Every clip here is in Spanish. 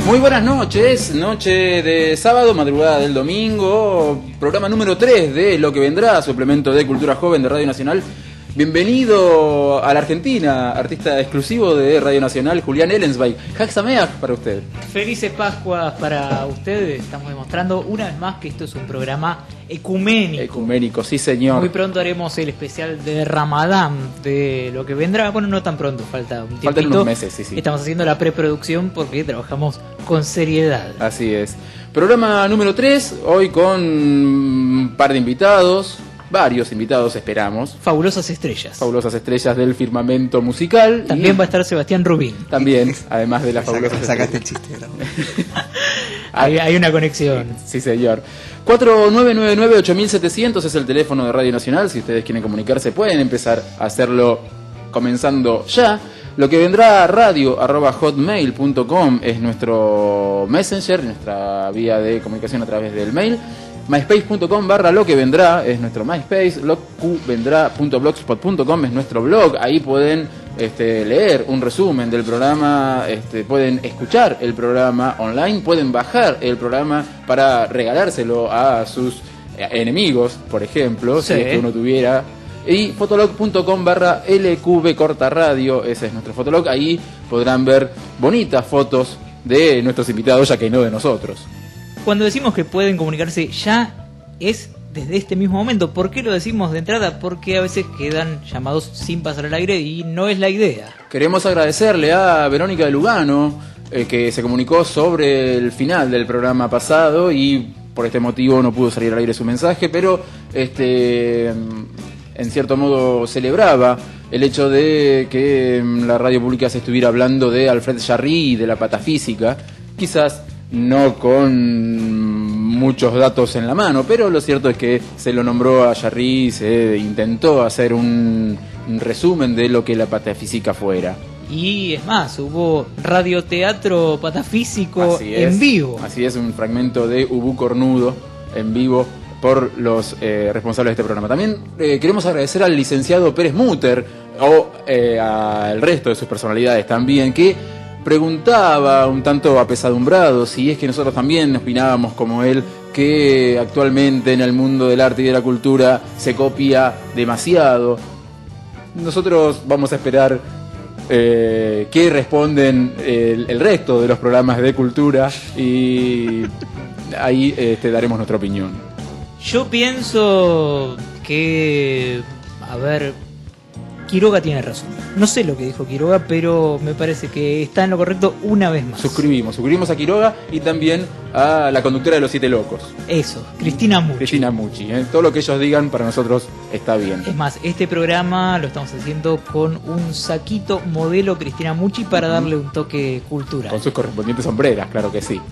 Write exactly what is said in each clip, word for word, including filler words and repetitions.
Muy buenas noches, noche de sábado, madrugada del domingo, programa número tres de Lo que Vendrá, suplemento de Cultura Joven de Radio Nacional. Bienvenido a la Argentina, artista exclusivo de Radio Nacional, Julián Ellensweig. Hag Sameach para usted. Felices Pascuas para ustedes. Estamos demostrando una vez más que esto es un programa ecuménico. Ecuménico, sí señor. Muy pronto haremos el especial de Ramadán, de Lo que Vendrá. Bueno, no tan pronto, falta un tiempito. Faltan unos meses, sí, sí. Estamos haciendo la preproducción porque trabajamos con seriedad. Así es. Programa número tres, hoy con un par de invitados. Varios invitados esperamos. Fabulosas estrellas. Fabulosas estrellas del firmamento musical. También y... va a estar Sebastián Rubín. También, además de las fabulosas estrellas. Sacaste el chiste, ¿no? hay, hay una conexión. Sí, señor. cuatro nueve nueve nueve ocho siete cero cero es el teléfono de Radio Nacional. Si ustedes quieren comunicarse, pueden empezar a hacerlo comenzando ya. Lo que vendrá, radio arroba hotmail punto com es nuestro messenger, nuestra vía de comunicación a través del mail. myspace.com barra lo que vendrá es nuestro MySpace, locuvendrá punto blogspot punto com es nuestro blog. Ahí pueden este, leer un resumen del programa, este, pueden escuchar el programa online, pueden bajar el programa para regalárselo a sus enemigos, por ejemplo, sí. Si es que uno tuviera. Y fotolog.com barra lqv corta radio, ese es nuestro fotolog. Ahí podrán ver bonitas fotos de nuestros invitados, ya que no de nosotros. Cuando decimos que pueden comunicarse ya es desde este mismo momento. ¿Por qué lo decimos de entrada? Porque a veces quedan llamados sin pasar al aire y no es la idea. Queremos agradecerle a Verónica de Lugano, eh, que se comunicó sobre el final del programa pasado y por este motivo no pudo salir al aire su mensaje, pero este en cierto modo celebraba el hecho de que la radio pública se estuviera hablando de Alfred Jarry y de la patafísica, quizás no con muchos datos en la mano, pero lo cierto es que se lo nombró a Jarry, se intentó hacer un, un resumen de lo que la patafísica fuera. Y es más, hubo radioteatro patafísico en vivo. Así es, un fragmento de Ubú Cornudo en vivo por los eh, responsables de este programa. También eh, queremos agradecer al licenciado Pérez Mutter o eh, al resto de sus personalidades también, que preguntaba un tanto apesadumbrado si es que nosotros también opinábamos como él que actualmente en el mundo del arte y de la cultura se copia demasiado. Nosotros vamos a esperar eh, qué responden el, el resto de los programas de cultura y ahí este, daremos nuestra opinión. Yo pienso que, a ver, Quiroga tiene razón. No sé lo que dijo Quiroga, pero me parece que está en lo correcto una vez más. Suscribimos, suscribimos a Quiroga y también a la conductora de Los Siete Locos. Eso, Cristina Mucci. Cristina Mucci, ¿eh? Todo lo que ellos digan para nosotros está bien. Es más, este programa lo estamos haciendo con un saquito modelo Cristina Mucci para darle un toque cultural. Con sus correspondientes sombreras, claro que sí.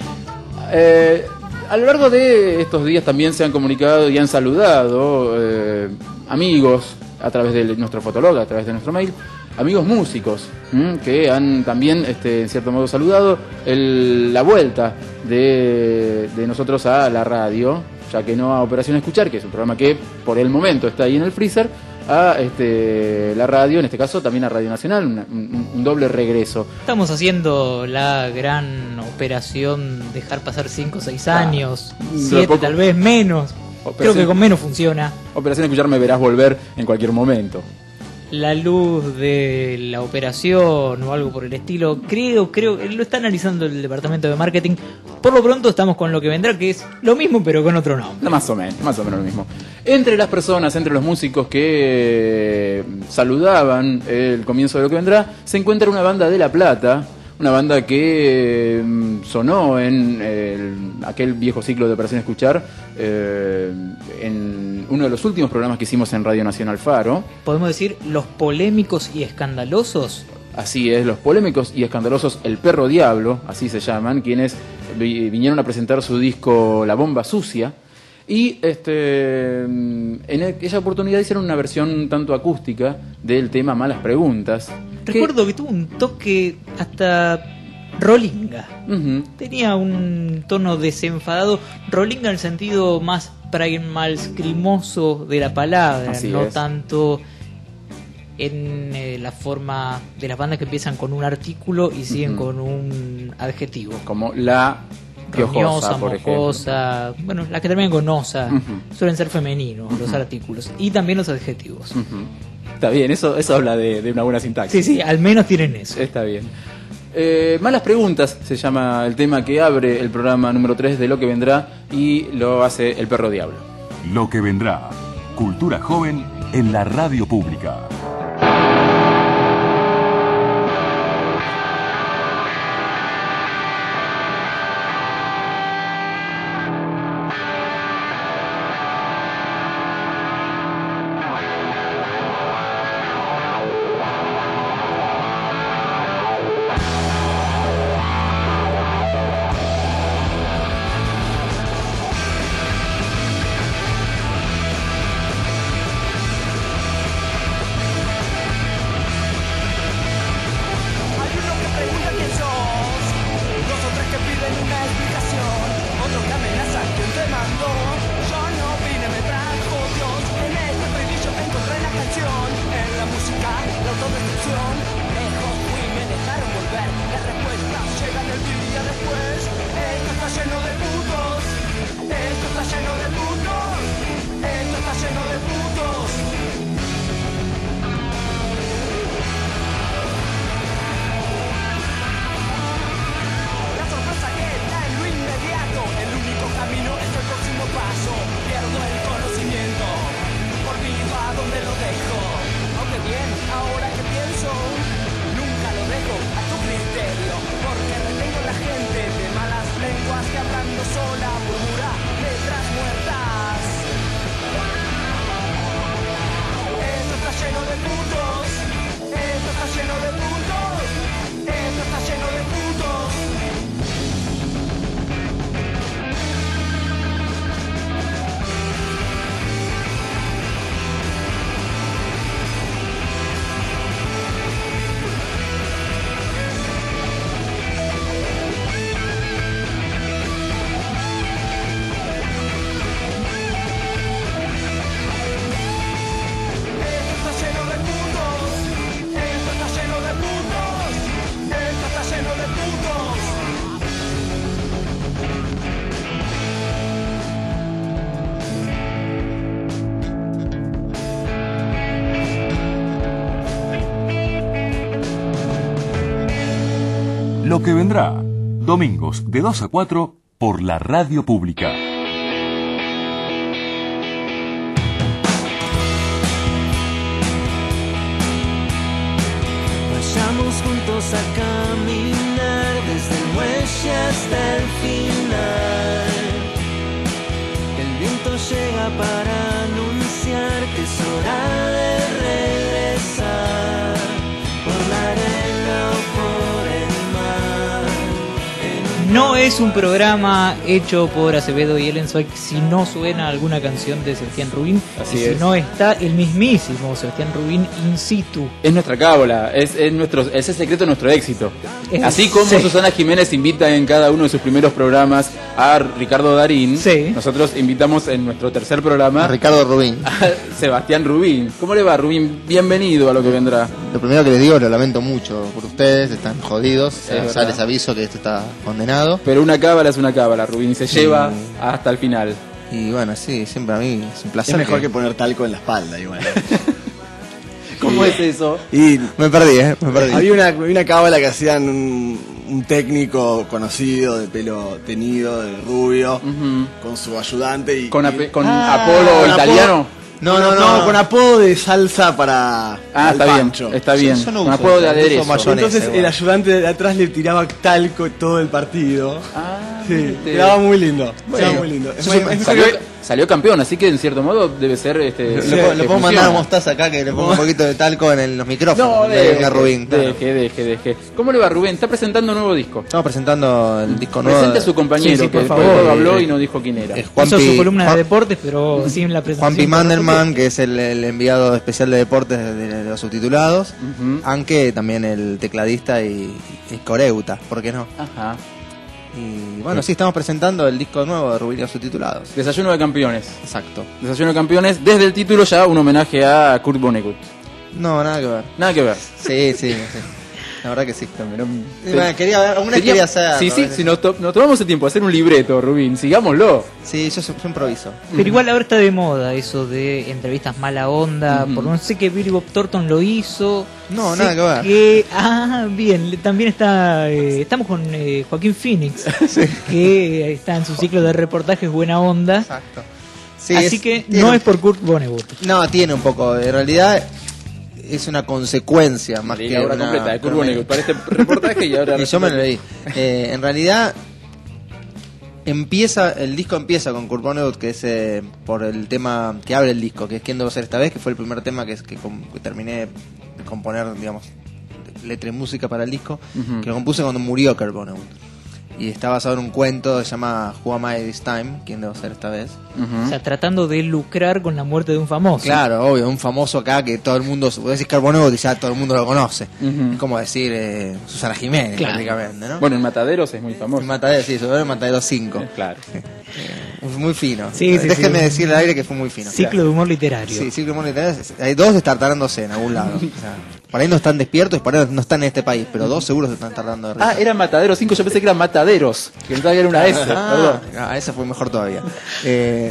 Eh... A lo largo de estos días también se han comunicado y han saludado eh, amigos a través de nuestro fotolog, a través de nuestro mail, amigos músicos ¿m? que han también, este, en cierto modo, saludado el, la vuelta de, de nosotros a la radio, ya que no a Operación Escuchar, que es un programa que por el momento está ahí en el freezer, a este, la radio, en este caso también a Radio Nacional, una, un, un doble regreso. Estamos haciendo la gran operación dejar pasar cinco o seis años, siete ah, tal vez menos. Creo que con menos funciona. Operación Escuchar me verás volver en cualquier momento. La luz de la operación o algo por el estilo, creo, creo, lo está analizando el departamento de marketing. Por lo pronto estamos con Lo que Vendrá, que es lo mismo pero con otro nombre. Más o menos, más o menos lo mismo. Entre las personas, entre los músicos que saludaban el comienzo de Lo que Vendrá, se encuentra una banda de La Plata, una banda que eh, sonó en el, aquel viejo ciclo de Operación Escuchar, eh, en uno de los últimos programas que hicimos en Radio Nacional Faro. ¿Podemos decir los polémicos y escandalosos? Así es, los polémicos y escandalosos El Perro Diablo, así se llaman, quienes vi, vinieron a presentar su disco La Bomba Sucia. Y este, en aquella oportunidad hicieron una versión un tanto acústica del tema Malas Preguntas. Recuerdo que, que tuvo un toque hasta rolinga. Uh-huh. Tenía un tono desenfadado. Rolinga en el sentido más primal, scrimoso de la palabra. Así no es. Tanto en eh, la forma de las bandas que empiezan con un artículo y siguen uh-huh. con un adjetivo. Como la piojosa, roñosa, por mocosa, ejemplo. Bueno, las que terminan con osa, uh-huh. suelen ser femeninos uh-huh. los artículos. Y también los adjetivos. Uh-huh. Está bien, eso, eso habla de, de una buena sintaxis. Sí, sí, al menos tienen eso. Está bien. Eh, Malas preguntas se llama el tema que abre el programa número tres de Lo que vendrá y lo hace el Perro Diablo. Lo que vendrá. Cultura joven en la radio pública. Lo que vendrá, domingos de dos a cuatro por la radio pública. Vayamos juntos a caminar desde el muelle hasta el final. El viento llega para anunciar que es hora de regresar por la arena o por el mar. No es un programa hecho por Acevedo y Ellen Zweig si no suena alguna canción de Sebastián Rubin. Así y es. Si no está el mismísimo Sebastián Rubin in situ. Es nuestra cábala, es, es, nuestro, es el secreto de nuestro éxito. Es, Así como sí. Susana Jiménez invita en cada uno de sus primeros programas a Ricardo Darín, sí. nosotros invitamos en nuestro tercer programa A Ricardo Rubin. a Sebastián Rubin. ¿Cómo le va, Rubin? Bienvenido a Lo que vendrá. Lo primero que les digo, lo lamento mucho por ustedes, están jodidos. Es Ya, ya verdad. les aviso que esto está condenado. Pero una cábala es una cábala, Rubin, y se Sí. lleva hasta el final. Y bueno, sí, siempre a mí es un placer. Es mejor que poner talco en la espalda, igual. ¿Cómo es eso? Y Me perdí, ¿eh? Me perdí. había una, una cábala que hacían un, un técnico conocido de pelo tenido, de rubio, Ujú. con su ayudante y ¿Con, y- ape- con Ah, Apolo con italiano? No, no, no. con apodo de salsa para Ah, al está bien, pancho. está bien. Yo no Con uso apodo de eso, uso aderezo. mayonesa. Entonces igual. el ayudante de atrás le tiraba talco todo el partido. Ah, Sí, viste. quedaba muy lindo. Bueno, quedaba muy lindo. Es yo muy- soy- es Salió, mejor salió campeón, así que en cierto modo debe ser este. Le, Sí, puedo- le que puedo mandar funciona. a Mostaza acá que le pongo un poquito de talco en el- los micrófonos. No, que deje, venga Rubin. claro. deje, deje, deje. ¿Cómo le va, Rubén? Está presentando un nuevo disco. Estamos presentando el disco nuevo. Presente a de- su compañero, Sí, sí, que por después favor. habló Eh, y no dijo quién era. es Hizo Juanpi- su columna de Juan- deportes, pero sin la presentación. Juanpi Mandelman, que es el, el enviado especial de deportes de, de los subtitulados. Ujú. Aunque también el tecladista y, y coreuta, ¿por qué no? Ajá. Y bueno, sí, estamos presentando el disco nuevo de Rubin y los subtitulados. Desayuno de campeones. Exacto. Desayuno de campeones. Desde el título ya un homenaje a Kurt Vonnegut. No, nada que ver. Nada que ver. Sí, sí, sí. La verdad que sí. También, no- Sí, bueno, quería ver, alguna Tenía- quería hacer. Sí, ¿no? sí, si nos, to- nos tomamos el tiempo de hacer un libreto, Rubín, sigámoslo. Sí, yo, yo improviso. Pero igual ahora está de moda eso de entrevistas mala onda. Ujú. Por no sé que Billy Bob Thornton lo hizo. No, Sé nada que ver. que- ah, bien. le- También está. eh, estamos con eh, Joaquín Phoenix, que está en su ciclo de reportajes Buena Onda. Exacto. Sí, Así es- que tiene no un- es por Kurt Vonnegut. No, tiene un poco. En realidad es una consecuencia más Leí que la obra una... completa de Kurt Vonnegut para este reportaje y ahora... Y yo me lo leí. Eh, en realidad empieza, el disco empieza con Kurt Vonnegut, que es eh, por el tema que abre el disco, que es ¿Quién debo ser esta vez? Que fue el primer tema que, es- que, com- que terminé de componer, digamos, letra y música para el disco, Ujú. que lo compuse cuando murió Kurt Vonnegut. Y está basado en un cuento que se llama Who Am I This Time? ¿Quién debo ser esta vez? Ujú. O sea, tratando de lucrar con la muerte de un famoso. Claro, obvio, un famoso acá que todo el mundo, vos decís Kurt Vonnegut y ya todo el mundo lo conoce. Ujú. Es como decir eh, Susana Jiménez, Claro. prácticamente, ¿no? Bueno, en Mataderos es muy famoso. Matadero, sí, sobre Matadero cinco. Eh, Claro. Muy fino. Sí, sí, Déjeme sí. decir al aire que fue muy fino. Ciclo de humor literario. Sí, ciclo de humor literario. Hay dos destartarándose en algún lado. O sea, por ahí no están despiertos y por ahí no están en este país, pero dos seguros se están tardando de risa. Ah, era Mataderos cinco, yo pensé que eran Mataderos. Que no sabía era una S, perdón. Ah, ah, esa fue mejor todavía. Eh,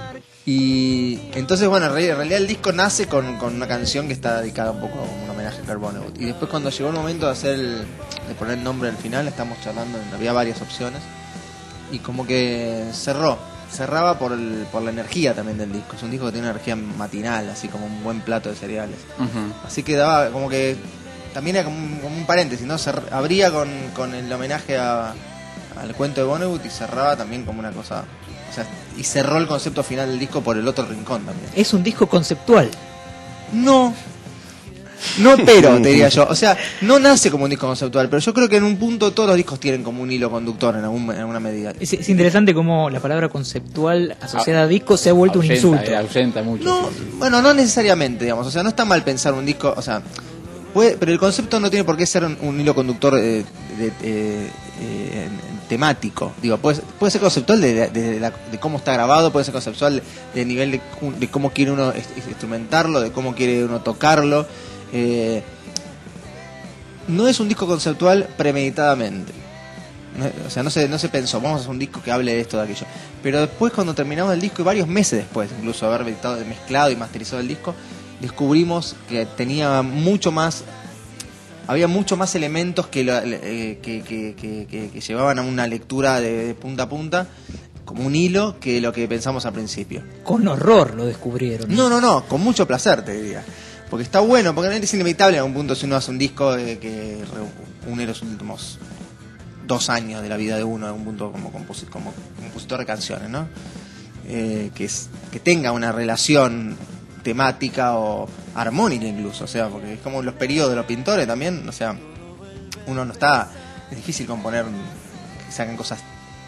y entonces, bueno, en realidad, en realidad el disco nace con, con una canción que está dedicada un poco a un homenaje a Kurt Vonnegut. Y después cuando llegó el momento de hacer el, de poner el nombre al final, estamos charlando, había varias opciones. Y como que cerró, cerraba por, el, por la energía también del disco. Es un disco que tiene una energía matinal, así como un buen plato de cereales. Ujú. Así que daba como que también era como un, como un paréntesis, ¿no? Cer- abría con, con el homenaje a, al cuento de Vonnegut y cerraba también como una cosa, o sea, y cerró el concepto final del disco por el otro rincón también. Es un disco conceptual. No, no, pero te diría yo, o sea, no nace como un disco conceptual, pero yo creo que en un punto todos los discos tienen como un hilo conductor en, algún, en alguna medida. Es, es interesante cómo la palabra conceptual asociada a disco se ha vuelto un Ahuyenta, insulto. eh, ahuyenta mucho. No, bueno, no necesariamente, digamos, o sea, no está mal pensar un disco, o sea, puede, pero el concepto no tiene por qué ser un, un hilo conductor eh, de, eh, eh, temático, digo, puede, puede ser conceptual de, de, de la- de cómo está grabado, puede ser conceptual de nivel de, de cómo quiere uno est- instrumentarlo, de cómo quiere uno tocarlo. Eh, no es un disco conceptual premeditadamente. No, o sea, no se, no se pensó, vamos a hacer un disco que hable de esto, de aquello. Pero después, cuando terminamos el disco, y varios meses después, incluso haber editado, mezclado y masterizado el disco, descubrimos que tenía mucho más, había mucho más elementos que, lo- eh, que, que, que, que- que llevaban a una lectura de, de punta a punta, como un hilo, que lo que pensamos al principio. Con horror lo descubrieron. No, no, no, con mucho placer te diría. Porque está bueno, porque es inevitable en algún punto si uno hace un disco eh, que reúne los últimos dos años de la vida de uno, en algún punto como, composi- como compositor de canciones, ¿no? Eh, que, es, que tenga una relación temática o armónica incluso, o sea, porque es como los periodos de los pintores también, o sea, uno no está, es difícil componer que sacan cosas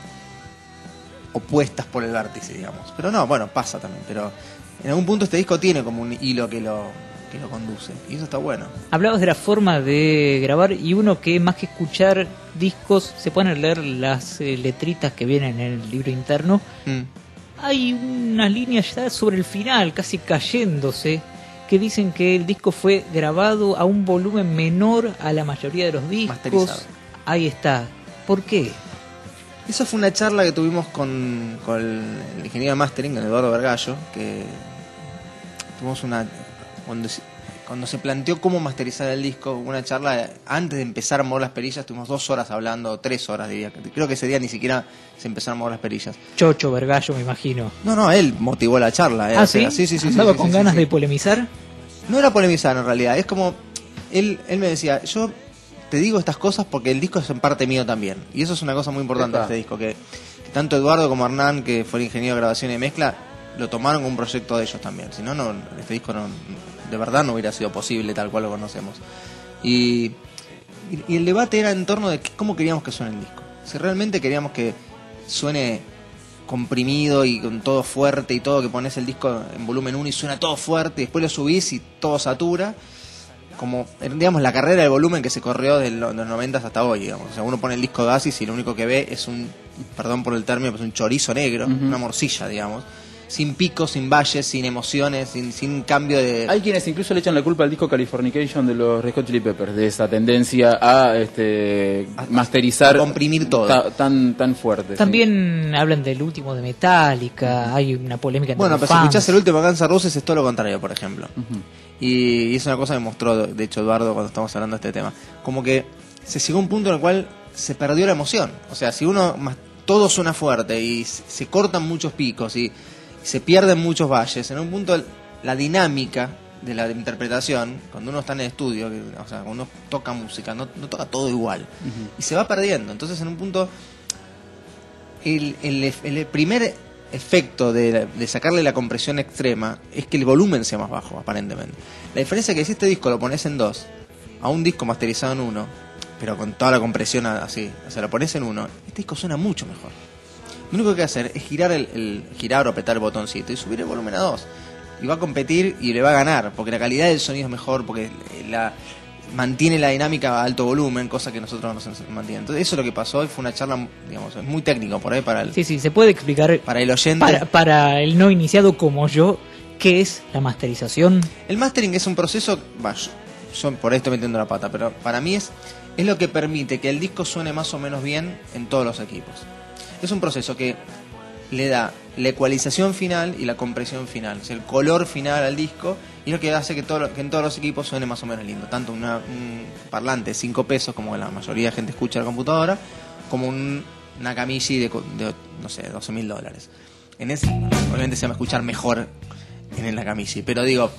opuestas por el vértice, digamos. Pero no, bueno, pasa también, pero en algún punto este disco tiene como un hilo que lo, que lo conduce, y eso está bueno. Hablabas de la forma de grabar y uno que más que escuchar discos se pone a leer las eh, letritas que vienen en el libro interno. Mm. Hay unas líneas ya sobre el final, casi cayéndose, que dicen que el disco fue grabado a un volumen menor a la mayoría de los discos. Masterizado. Ahí está. ¿Por qué? Esa fue una charla que tuvimos con, con el, el ingeniero de mastering, con Eduardo Vergallo, que tuvimos una... Cuando se, cuando se planteó cómo masterizar el disco, hubo una charla, antes de empezar a mover las perillas, tuvimos dos horas hablando, tres horas diría. Creo que ese día ni siquiera se empezaron a mover las perillas. Chocho, Vergallo, me imagino. No, no, él motivó la charla. eh, Ah, o sea, ¿sí? sí, sí, sí. ¿Andaba sí, con sí, ganas sí. de polemizar? No era polemizar en realidad, es como él, él me decía, yo te digo estas cosas porque el disco es en parte mío también. Y eso es una cosa muy importante de Epa. este disco, que, que tanto Eduardo como Hernán, que fue el ingeniero de grabación y mezcla, lo tomaron como un proyecto de ellos también. Si no, no este disco no, de verdad no hubiera sido posible tal cual lo conocemos. Y, y, y el debate era en torno de que- cómo queríamos que suene el disco. Si realmente queríamos que suene comprimido y con todo fuerte y todo, que pones el disco en volumen uno y suena todo fuerte, y después lo subís y todo satura, como, digamos, la carrera de volumen que se corrió de los, de los noventas hasta hoy, digamos. O sea, uno pone el disco de Oasis y lo único que ve es un, perdón por el término, pues un chorizo negro, Ujú. una morcilla, digamos. sin picos, sin valles, sin emociones, sin, sin cambio de... Hay quienes incluso le echan la culpa al disco Californication de los Red Hot Chili Peppers, de esa tendencia a este, A- masterizar, a comprimir todo. ta- tan, tan fuerte. sí. También hablan del último de Metallica, hay una polémica entre Bueno, los pero si fans. escuchás el último Guns N' Roses es todo lo contrario, por ejemplo. Ujú. Y, y es una cosa que mostró, de hecho, Eduardo cuando estamos hablando de este tema. Como que se llegó a un punto en el cual se perdió la emoción. O sea, si uno más, todo suena fuerte y s- se cortan muchos picos y se pierden muchos valles, en un punto el- la dinámica de la interpretación, cuando uno está en el estudio, que, o sea, cuando uno toca música, no, no toca todo igual. Y se va perdiendo. Entonces, en un punto, el, el, el primer efecto de, de sacarle la compresión extrema es que el volumen sea más bajo, aparentemente. La diferencia es que si este disco lo pones en dos, a un disco masterizado en uno, pero con toda la compresión así, o sea, lo pones en uno, este disco suena mucho mejor. Lo único que hay que hacer es girar el, el girar o apretar el botoncito y subir el volumen a dos. Y va a competir y le va a ganar, porque la calidad del sonido es mejor, porque la mantiene la dinámica a alto volumen, cosa que nosotros no se mantiene. Entonces eso es lo que pasó y fue una charla, digamos, es muy técnico por ahí para el, Sí, sí, se puede explicar para el oyente. para, para el no iniciado como yo qué es la masterización. El mastering es un proceso, bah, yo, yo por ahí estoy metiendo la pata, pero para mí es, es lo que permite que el disco suene más o menos bien en todos los equipos. Es un proceso que le da la ecualización final y la compresión final, o sea, el color final al disco, y es lo que hace que, todo, lo- que en todos los equipos suene más o menos lindo. Tanto una, un parlante de cinco pesos, como la mayoría de gente escucha en la computadora, como un Nakamichi de, co- de, no sé, doce mil dólares. En ese, obviamente se va a escuchar mejor en el Nakamichi, pero digo,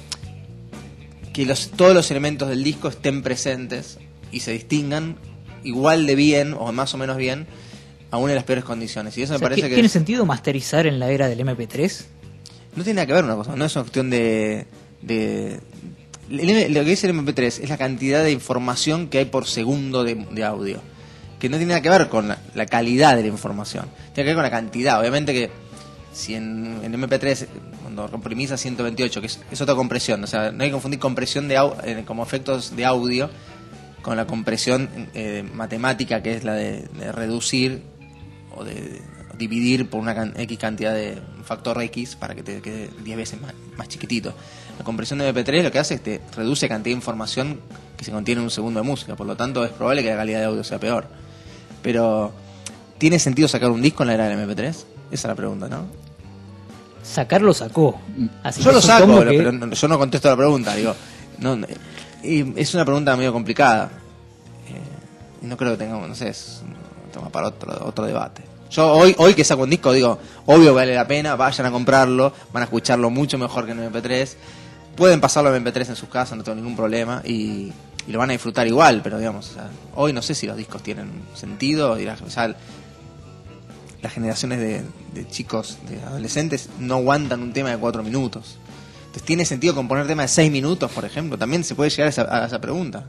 que los, todos los elementos del disco estén presentes y se distingan igual de bien o más o menos bien aún en las peores condiciones. Y eso O me sea, parece ¿ti- que ¿Tiene es- sentido masterizar en la era del eme pe tres? no tiene nada que ver una cosa, no es una cuestión de... de el M- lo que dice el eme pe tres es la cantidad de información que hay por segundo de, de audio, que no tiene nada que ver con la, la calidad de la información, tiene que ver con la cantidad. Obviamente que si en, en eme pe tres cuando comprimís a ciento veintiocho, que es, es otra compresión, o sea, no hay que confundir compresión de au- eh, como efectos de audio con la compresión eh, matemática, que es la de, de reducir o de dividir por una can- X cantidad de un factor X para que te quede diez veces más, más chiquitito. La compresión de eme pe tres lo que hace es que te reduce la cantidad de información que se contiene en un segundo de música, por lo tanto es probable que la calidad de audio sea peor. Pero, ¿tiene sentido sacar un disco en la era del eme pe tres? Esa es la pregunta, ¿no? Sacarlo sacó. Así Yo que lo saco, supongo pero, que- pero no- yo no contesto la pregunta, digo. No, no, y es una pregunta medio complicada. Eh, y no creo que tengamos, no sé, es un tema para otro, otro debate. Yo hoy, hoy que saco un disco, digo, obvio que vale la pena, vayan a comprarlo, van a escucharlo mucho mejor que en eme pe tres. Pueden pasarlo en eme pe tres en sus casas, no tengo ningún problema, y, y lo van a disfrutar igual, pero digamos, o sea, hoy no sé si los discos tienen sentido, y la- o sea, las generaciones de, de chicos, de adolescentes, no aguantan un tema de cuatro minutos. Entonces, ¿tiene sentido componer temas de seis minutos, por ejemplo? También se puede llegar a esa, a esa pregunta.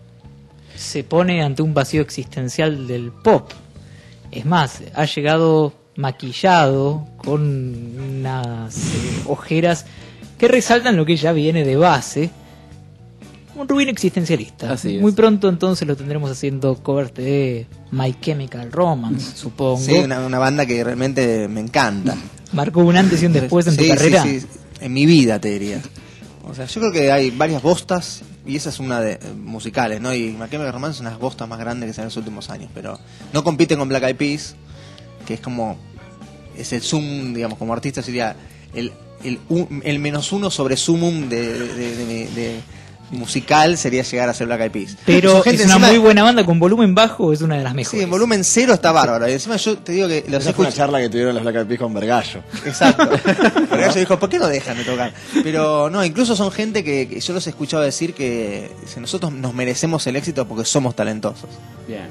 se pone ante un vacío existencial del pop. Es más, ha llegado maquillado con unas eh, ojeras que resaltan lo que ya viene de base. Un Rubín existencialista. Así es. Muy pronto entonces lo tendremos haciendo covers de My Chemical Romance, supongo. Sí, una, una banda que realmente me encanta. Marcó un antes y un después en Sí, tu sí, carrera. sí, en mi vida te diría. O sea, yo creo que hay varias bostas y esa es una de eh, musicales, ¿no? Y My Chemical Romance es una de las bostas más grandes que se han en los últimos años, pero no compiten con Black Eyed Peas, que es como es el zoom, digamos, como artista sería el el, un- el menos uno sobre sumum de, de, de- de- de musical sería llegar a ser Black Eyed Peas. Pero Son gente es una encima- muy buena banda con volumen bajo, es una de las mejores. Sí, en volumen cero está bárbaro. Y encima yo te digo que los Esa fue una escucho. charla que tuvieron las Black Eyed Peas con Vergallo. Exacto. Pero ella dijo, ¿por qué no dejan de tocar? Pero no, incluso son gente que, que yo los he escuchado decir que si nosotros nos merecemos el éxito porque somos talentosos. Bien.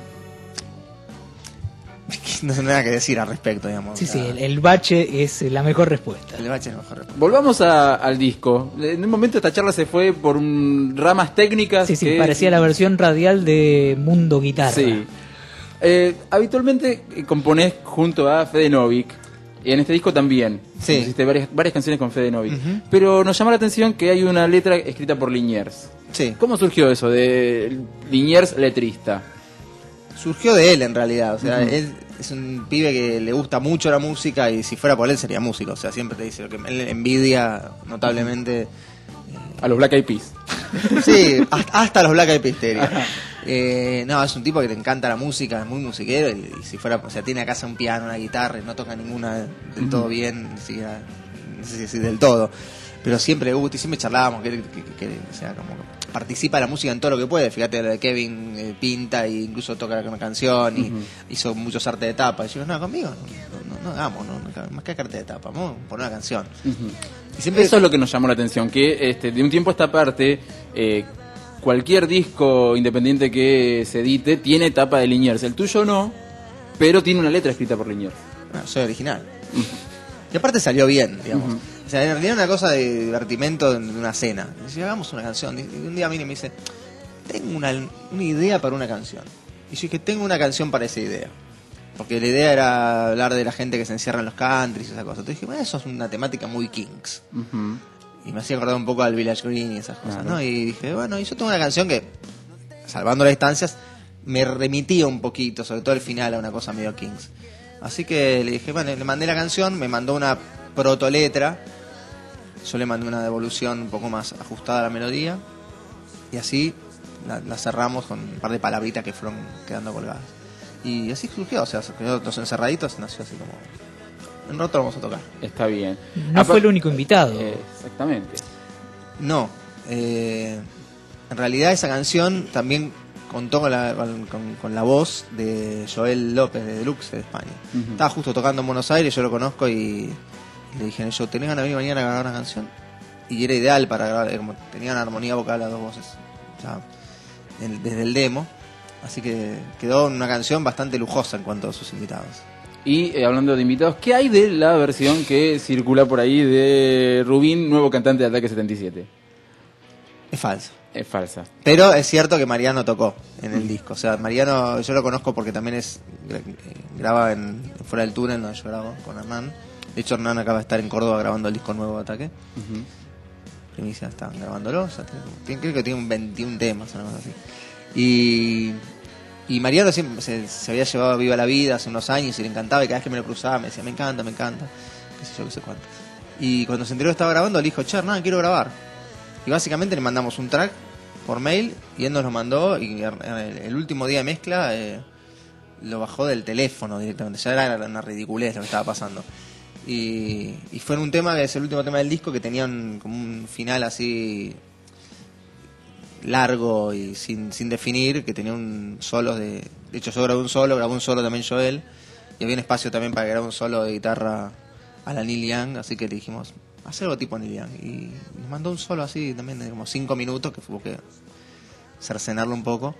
No sé nada que decir al respecto, digamos. Sí, O sí, sea, el, el bache es la mejor respuesta. el bache es la mejor respuesta. Volvamos a- al disco. En un momento esta charla se fue por un, ramas técnicas. Sí, sí, que- parecía la versión radial de Mundo Guitarra. Sí. Eh, habitualmente eh, componés junto a Fede Novik. Y en este disco también. Sí. Hiciste varias, varias canciones con Fede Novik. Ujú. Pero nos llama la atención que hay una letra escrita por Liniers. Sí. ¿Cómo surgió eso de Liniers letrista? Surgió de él en realidad. O sea, Ujú. él es un pibe que le gusta mucho la música y si fuera por él sería músico. O sea, siempre te dice lo que él envidia notablemente. A los Black Eyed Peas. Sí, hasta, hasta los Black Eyed Peas, te diría. Eh, no, es un tipo que le encanta la música, es muy musiquero y, y si fuera, o sea, tiene a casa un piano, una guitarra y no toca ninguna del todo bien, ni siquiera, no sé si del todo, pero siempre le gusta y siempre charlábamos que, que, que, que o sea, como participa de la música en todo lo que puede. Fíjate, lo de Kevin eh, pinta e incluso toca una canción y uh-huh. hizo muchos arte de tapa. Y yo, no, conmigo no, no, no hagamos, no, no, más que arte de tapa, vamos a poner una canción. Uh-huh. Y siempre eso es lo que nos llamó la atención, que este, de un tiempo a esta parte, eh, cualquier disco independiente que se edite tiene tapa de Liniers. El tuyo no, pero tiene una letra escrita por Liniers. No, soy original. Uh-huh. Y aparte salió bien, digamos. Uh-huh. O sea, en realidad era una cosa de divertimento de una cena. Y decía, hagamos una canción. Y un día viene y me dice, tengo una, una idea para una canción. Y yo dije, tengo una canción para esa idea. Porque la idea era hablar de la gente que se encierra en los countries y esas cosas. Entonces dije, bueno, eso es una temática muy Kinks. Uh-huh. Y me hacía acordar un poco al Village Green y esas cosas, claro. ¿no? Y dije, bueno, y yo tengo una canción que, salvando las distancias, me remitía un poquito, sobre todo al final, a una cosa medio Kinks. Así que le dije, bueno, le mandé la canción, me mandó una protoletra. Yo le mandé una devolución un poco más ajustada a la melodía y así la, la cerramos con un par de palabritas que fueron quedando colgadas. Y así surgió, o sea, quedó los encerraditos, nació así como... En un rato lo vamos a tocar. Está bien. No Apar- fue el único invitado. Eh, exactamente. No. Eh, en realidad esa canción también contó con la, con, con, con la voz de Joel López de Deluxe de España. Uh-huh. Estaba justo tocando en Buenos Aires, yo lo conozco y... le dije, yo tenía ganas de venir mañana a grabar una canción y era ideal para grabar, como tenía una armonía vocal las dos voces, o sea, el, desde el demo, así que quedó una canción bastante lujosa en cuanto a sus invitados. Y eh, hablando de invitados, ¿qué hay de la versión que circula por ahí de Rubín, nuevo cantante de Ataque setenta y siete? Es falso. Es falsa. Pero es cierto que Mariano tocó en el disco, o sea, Mariano yo lo conozco porque también es graba en Fuera del Túnel, donde yo grabo con Hernán. De hecho, Hernán acaba de estar en Córdoba grabando el disco nuevo de Ataque. Uh-huh. Primicia, están grabándolo. O sea, tiene, creo que tiene un veintiún temas, una cosa así. Y, y Mariano siempre se, se había llevado Viva la Vida hace unos años y le encantaba. Y cada vez que me lo cruzaba me decía, me encanta, me encanta. Qué sé yo, qué sé cuánto. Y cuando se enteró que estaba grabando, le dijo, che, Hernán, quiero grabar. Y básicamente le mandamos un track por mail y él nos lo mandó. Y el, el último día de mezcla eh, lo bajó del teléfono directamente. Ya era una ridiculez lo que estaba pasando. Y, y fue en un tema que es el último tema del disco que tenía un, como un final así largo y sin, sin definir, que tenía un solo de... De hecho yo grabé un solo, grabé un solo también Joel y había un espacio también para grabar un solo de guitarra a la Neil Young, así que le dijimos, hacer algo tipo Neil Young y nos mandó un solo así también de como cinco minutos que hubo que cercenarlo un poco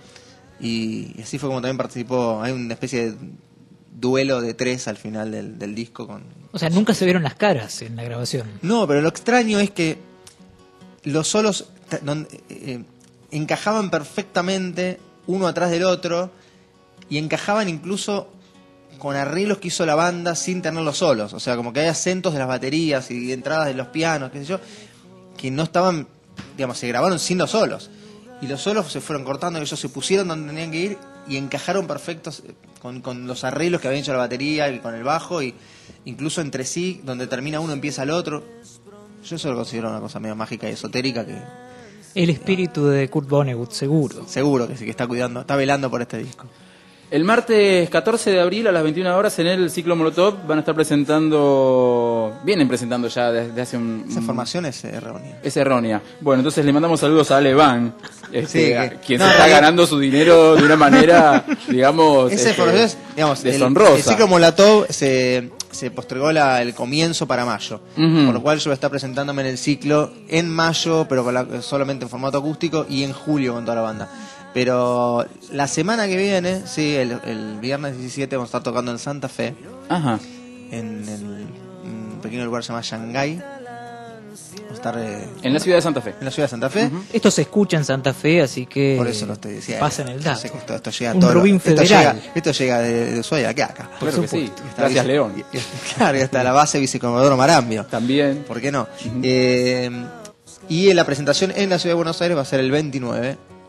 y, y así fue como también participó. Hay una especie de duelo de tres al final del, del disco con... O sea, nunca se vieron las caras en la grabación. No, pero lo extraño es que los solos t- donde, eh, encajaban perfectamente uno atrás del otro y encajaban incluso con arreglos que hizo la banda sin tener los solos. O sea, como que hay acentos de las baterías y entradas de los pianos, qué sé yo, que no estaban, digamos, se grabaron sin los solos. Y los solos se fueron cortando, ellos se pusieron donde tenían que ir y encajaron perfectos con, con los arreglos que habían hecho la batería y con el bajo, y incluso entre sí, donde termina uno empieza el otro. Yo eso lo considero una cosa medio mágica y esotérica que... El espíritu de Kurt Vonnegut, seguro. Seguro que sí, que está cuidando, está velando por este disco. El martes catorce de abril a las veintiuna horas en el Ciclo Molotov van a estar presentando, vienen presentando ya desde hace un... Esa formación es errónea. Es errónea. Bueno, entonces le mandamos saludos a Ale Van, este, sí, a, que, quien no, se está no, ganando su dinero de una manera, digamos, esa este, formación es, digamos, deshonrosa. El, el Ciclo Molotov se, se postergó la, el comienzo para mayo, uh-huh. Por lo cual yo voy a estar presentándome en el ciclo en mayo, pero con la, solamente en formato acústico, y en julio con toda la banda. Pero la semana que viene, sí, el, el viernes diecisiete vamos a estar tocando en Santa Fe. Ajá. En, el, en un pequeño lugar que se llama Shanghái. Vamos a estar eh, en la ciudad de Santa Fe. En la ciudad de Santa Fe. Uh-huh. Esto se escucha en Santa Fe, así que por eso lo estoy diciendo. Pasen el dato. Esto, esto llega un todo Rubín lo, federal. Esto llega, esto llega de, de Ushuaia aquí a acá. Por claro que sí. Gracias, Gracias, León. Y, y, claro, y hasta la base Vicecomodoro Marambio. También. ¿Por qué no? Uh-huh. Eh, y la presentación en la ciudad de Buenos Aires va a ser el veintinueve.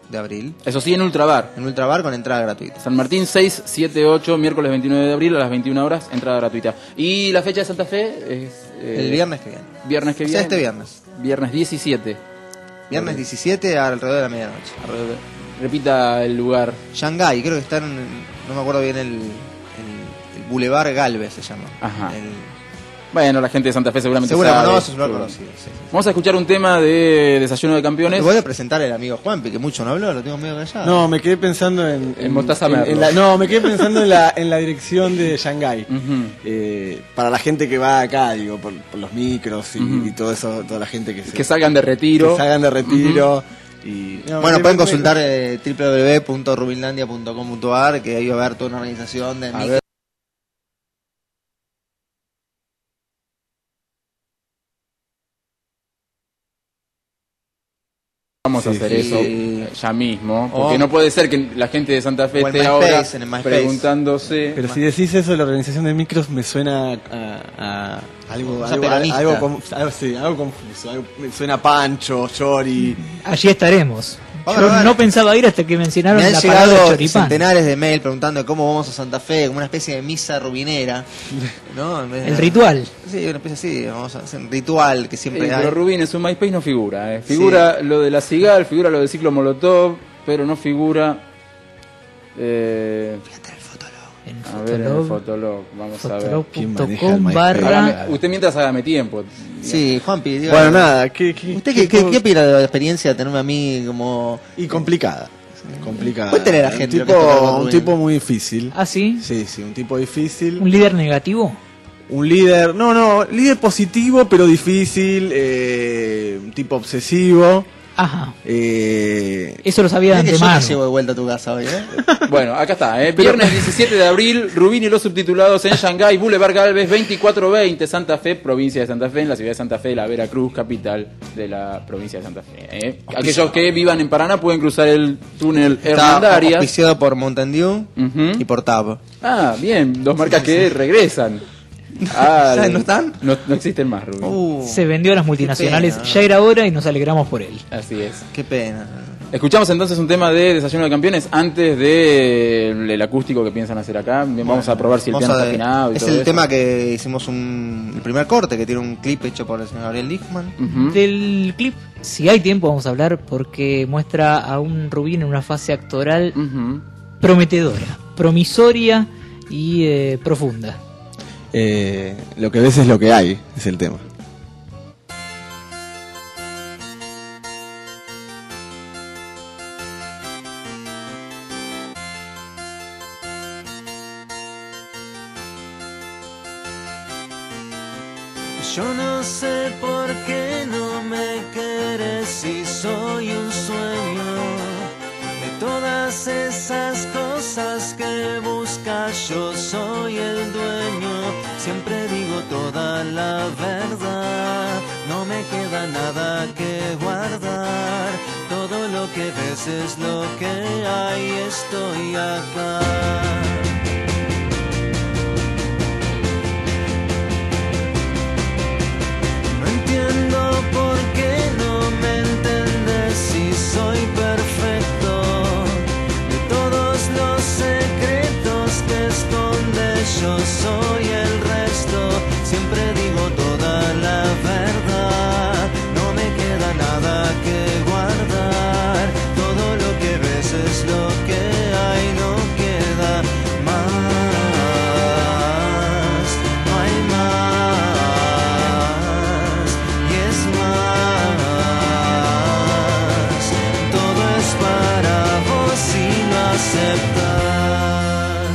de abril. Eso sí, en Ultrabar. En Ultrabar con entrada gratuita. San Martín seis, siete, ocho, miércoles veintinueve de abril a las veintiuna horas, entrada gratuita. Y la fecha de Santa Fe es... eh, El viernes que viene. Viernes que O viene. sea, este viernes. Viernes diecisiete. Viernes diecisiete alrededor de la medianoche. Alrededor- Repita el lugar. Shanghái, creo que está en... No me acuerdo bien el... El, el Boulevard Galvez se llama. Ajá. El, Bueno, la gente de Santa Fe seguramente seguro sabe. no, es un lugar conocido. Sí, sí. Vamos a escuchar un tema de Desayuno de Campeones. Te voy a presentar el amigo Juanpi, que mucho no habló, lo tengo medio callado. No, me quedé pensando en... En Mostaza en- Merlo. en la- No, me quedé pensando en la, en la dirección de Shanghái. Ujú. Eh, para la gente que va acá, digo, por, por los micros y, Ujú. y todo eso, toda la gente que se... Que salgan de retiro. que salgan de retiro. Y, no, Bueno, me- pueden me- consultar eh, w w w punto rubinlandia punto com punto a r, que ahí va a haber toda una organización de A micro- ver. Vamos a Sí, hacer sí. eso ya mismo, porque O- no puede ser que la gente de Santa Fe O en esté MySpace, ahora en el MySpace. preguntándose. Pero si decís eso de la organización de micros, me suena a, a algo, Cosa algo, peronista. algo, conf- algo- sí, algo confuso. Algo- me suena a Pancho, Chori. Allí estaremos. Vamos Yo a ver. no pensaba ir hasta que mencionaron Me han la palabra llegado choripán. centenares de mail preguntando cómo vamos a Santa Fe, como una especie de misa rubinera, ¿no? En vez de- El ritual. Sí, una especie así, vamos a hacer un ritual que Sí, siempre hay. pero Rubín en su MySpace no figura. eh. Figura lo de la Cigal, figura lo del ciclo Molotov, pero no figura. Eh, En a ver, en el Fotolog, Fotolog. Vamos a ver. ¿Quién fotolog maneja el punto com MySpace? barra Hágame- usted mientras hágame tiempo. Sí, Juanpi, diga. Bueno, nada, ¿qué, qué, ¿Usted qué, qué, qué opina de la experiencia de tenerme a mí como... Y complicada. Complicada. Cuéntele a la Un gente lo que está tipo, tocando un Rubén. tipo muy difícil. Ah, sí. Sí, sí, un tipo difícil. Un líder negativo. Un líder, no, no, líder positivo pero difícil, eh, un tipo obsesivo. Ajá. Eh, Eso lo sabía de Mirá que yo antemano. te llevo de vuelta a tu casa hoy, ¿eh? Bueno, acá está, ¿eh? Viernes diecisiete de abril, Rubín y los subtitulados en Shanghái, Boulevard Galvez, veinticuatro veinte, Santa Fe, provincia de Santa Fe, en la ciudad de Santa Fe, la Veracruz, capital de la provincia de Santa Fe. ¿eh? Aquellos que vivan en Paraná pueden cruzar el túnel Está Hernandarias. auspiciado por Mountain Dew Ujú. y por Tab. Ah, bien, dos marcas que regresan. Ah, ¿No están? No, no existen más, Rubín. Uh, Se vendió a las multinacionales. pena. Ya era hora y nos alegramos por él. Así es. qué pena. Escuchamos entonces un tema de Desayuno de Campeones antes del acústico que piensan hacer acá. Bien, vamos a probar si el Vamos piano a- está afinado y es todo el eso. tema que hicimos un, el primer corte, que tiene un clip hecho por el señor Gabriel Lichtman. Ujú. Del clip, si hay tiempo, vamos a hablar porque muestra a un Rubín en una fase actoral Ujú. prometedora, promisoria y eh, profunda. eh, lo que ves es lo que hay, es el tema. Yo no sé por qué no me quieres si soy un sueño de todas esas cosas que buscas. Yo soy el dueño, siempre digo toda la verdad. No me queda nada que guardar, todo lo que ves es lo que hay. Estoy acá. No entiendo por qué no me entiendes si soy perfecto. De todos los secretos que esconde, yo soy el resto. Siempre digo toda la verdad. No me queda nada que guardar. Todo lo que ves es lo que hay. No queda más. No hay más. Y es más, todo es para vos si lo aceptas.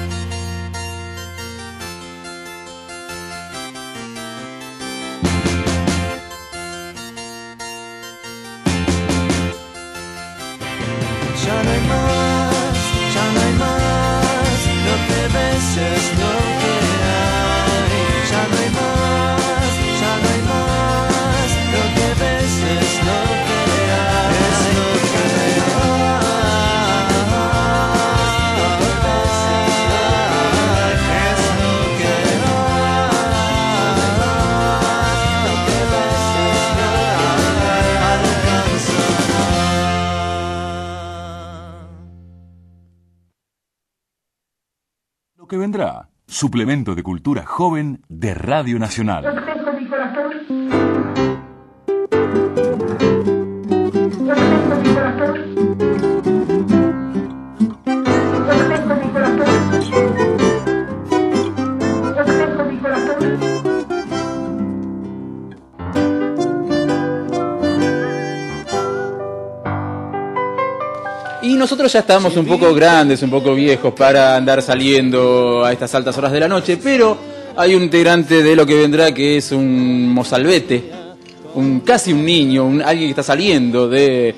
Ya no hay más, ya no hay más, lo que ves es lo que hay. Ya no hay más, ya no hay más, lo que ves es lo que hay. Es lo que hay. que vendrá. Suplemento de cultura joven de Radio Nacional. Y nosotros ya estamos un poco grandes, un poco viejos para andar saliendo a estas altas horas de la noche, pero hay un integrante de Lo que vendrá que es un mozalbete, un casi un niño, un, alguien que está saliendo de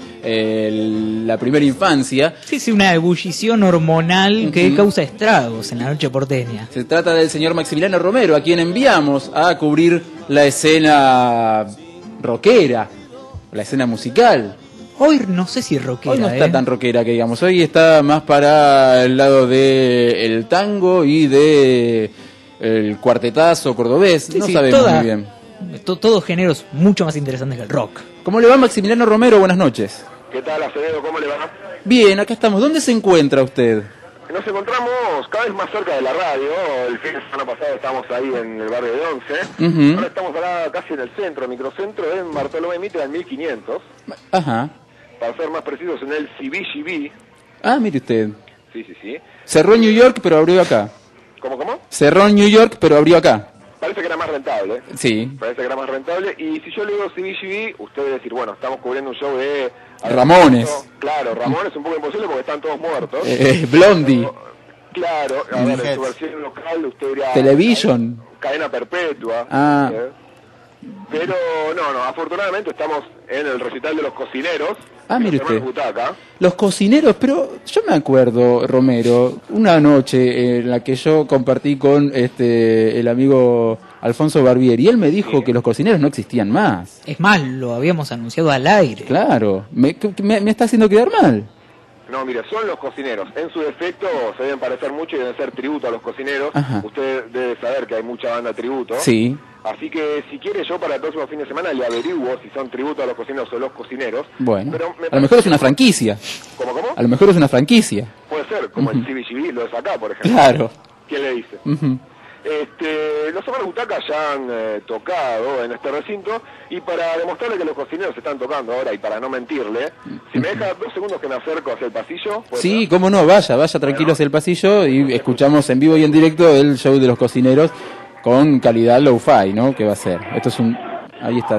eh, la primera infancia. Sí, sí, una ebullición hormonal que Uh-huh. causa estragos en la noche porteña. Se trata del señor Maximiliano Romero, a quien enviamos a cubrir la escena rockera, la escena musical. Hoy no sé si rockera, Hoy no está ¿eh? tan rockera que digamos, hoy está más para el lado de el tango y de el cuartetazo cordobés, Sí, no sí, sabemos toda- muy bien. to- todos géneros mucho más interesantes que el rock. ¿Cómo le va Maximiliano Romero? Buenas noches. ¿Qué tal, Acevedo? ¿Cómo le va? Bien, acá estamos. ¿Dónde se encuentra usted? Nos encontramos cada vez más cerca de la radio. El fin de semana pasado estábamos ahí en el barrio de Once. Ujú. Ahora estamos acá casi en el centro, microcentro, en Bartolomé Mitre, en mil quinientos. Ajá. Para ser más precisos, en el C B G B. Ah, mire usted. Sí, sí, sí. Cerró en New York, pero abrió acá. ¿Cómo, cómo? Cerró en New York, pero abrió acá. Parece que era más rentable. Sí. Parece que era más rentable. Y si yo le digo C B G B, usted debe decir, bueno, estamos cubriendo un show de... Ramones. Claro, Ramones es un poco imposible porque están todos muertos. Eh, Blondie. Claro, a ver, en Heads. su versión local usted diría... Television. Cadena perpetua. Ah. ¿eh? Pero no, no, afortunadamente estamos en el recital de los cocineros. Ah, mire los hermanos usted. Butaca. Los cocineros, pero yo me acuerdo, Romero, una noche en la que yo compartí con este el amigo Alfonso Barbieri, y él me dijo Sí. que los cocineros no existían más. Es más, lo habíamos anunciado al aire. Claro, me, me, me está haciendo quedar mal. No, mire, son los cocineros. En su defecto se deben parecer mucho y deben ser tributo a los cocineros. Ajá. Usted debe saber que hay mucha banda tributo. Sí, Así que si quiere yo para el próximo fin de semana le averiguo si son tributo a los cocineros o los cocineros. bueno. Pero me A lo mejor es una franquicia. ¿Cómo, cómo? A lo mejor es una franquicia. Puede ser, como el C B G B lo es acá, por ejemplo. Claro. ¿Quién le dice? Ujú. Este, los hermanos Butaca ya han eh, tocado en este recinto y para demostrarle que los cocineros están tocando ahora y para no mentirle, si me deja dos segundos que me acerco hacia el pasillo. ¿puede Sí, ser? cómo no, vaya, vaya tranquilo hacia el pasillo y escuchamos en vivo y en directo el show de los cocineros con calidad low-fi, ¿no? ¿Qué va a ser? Esto es un... Ahí está.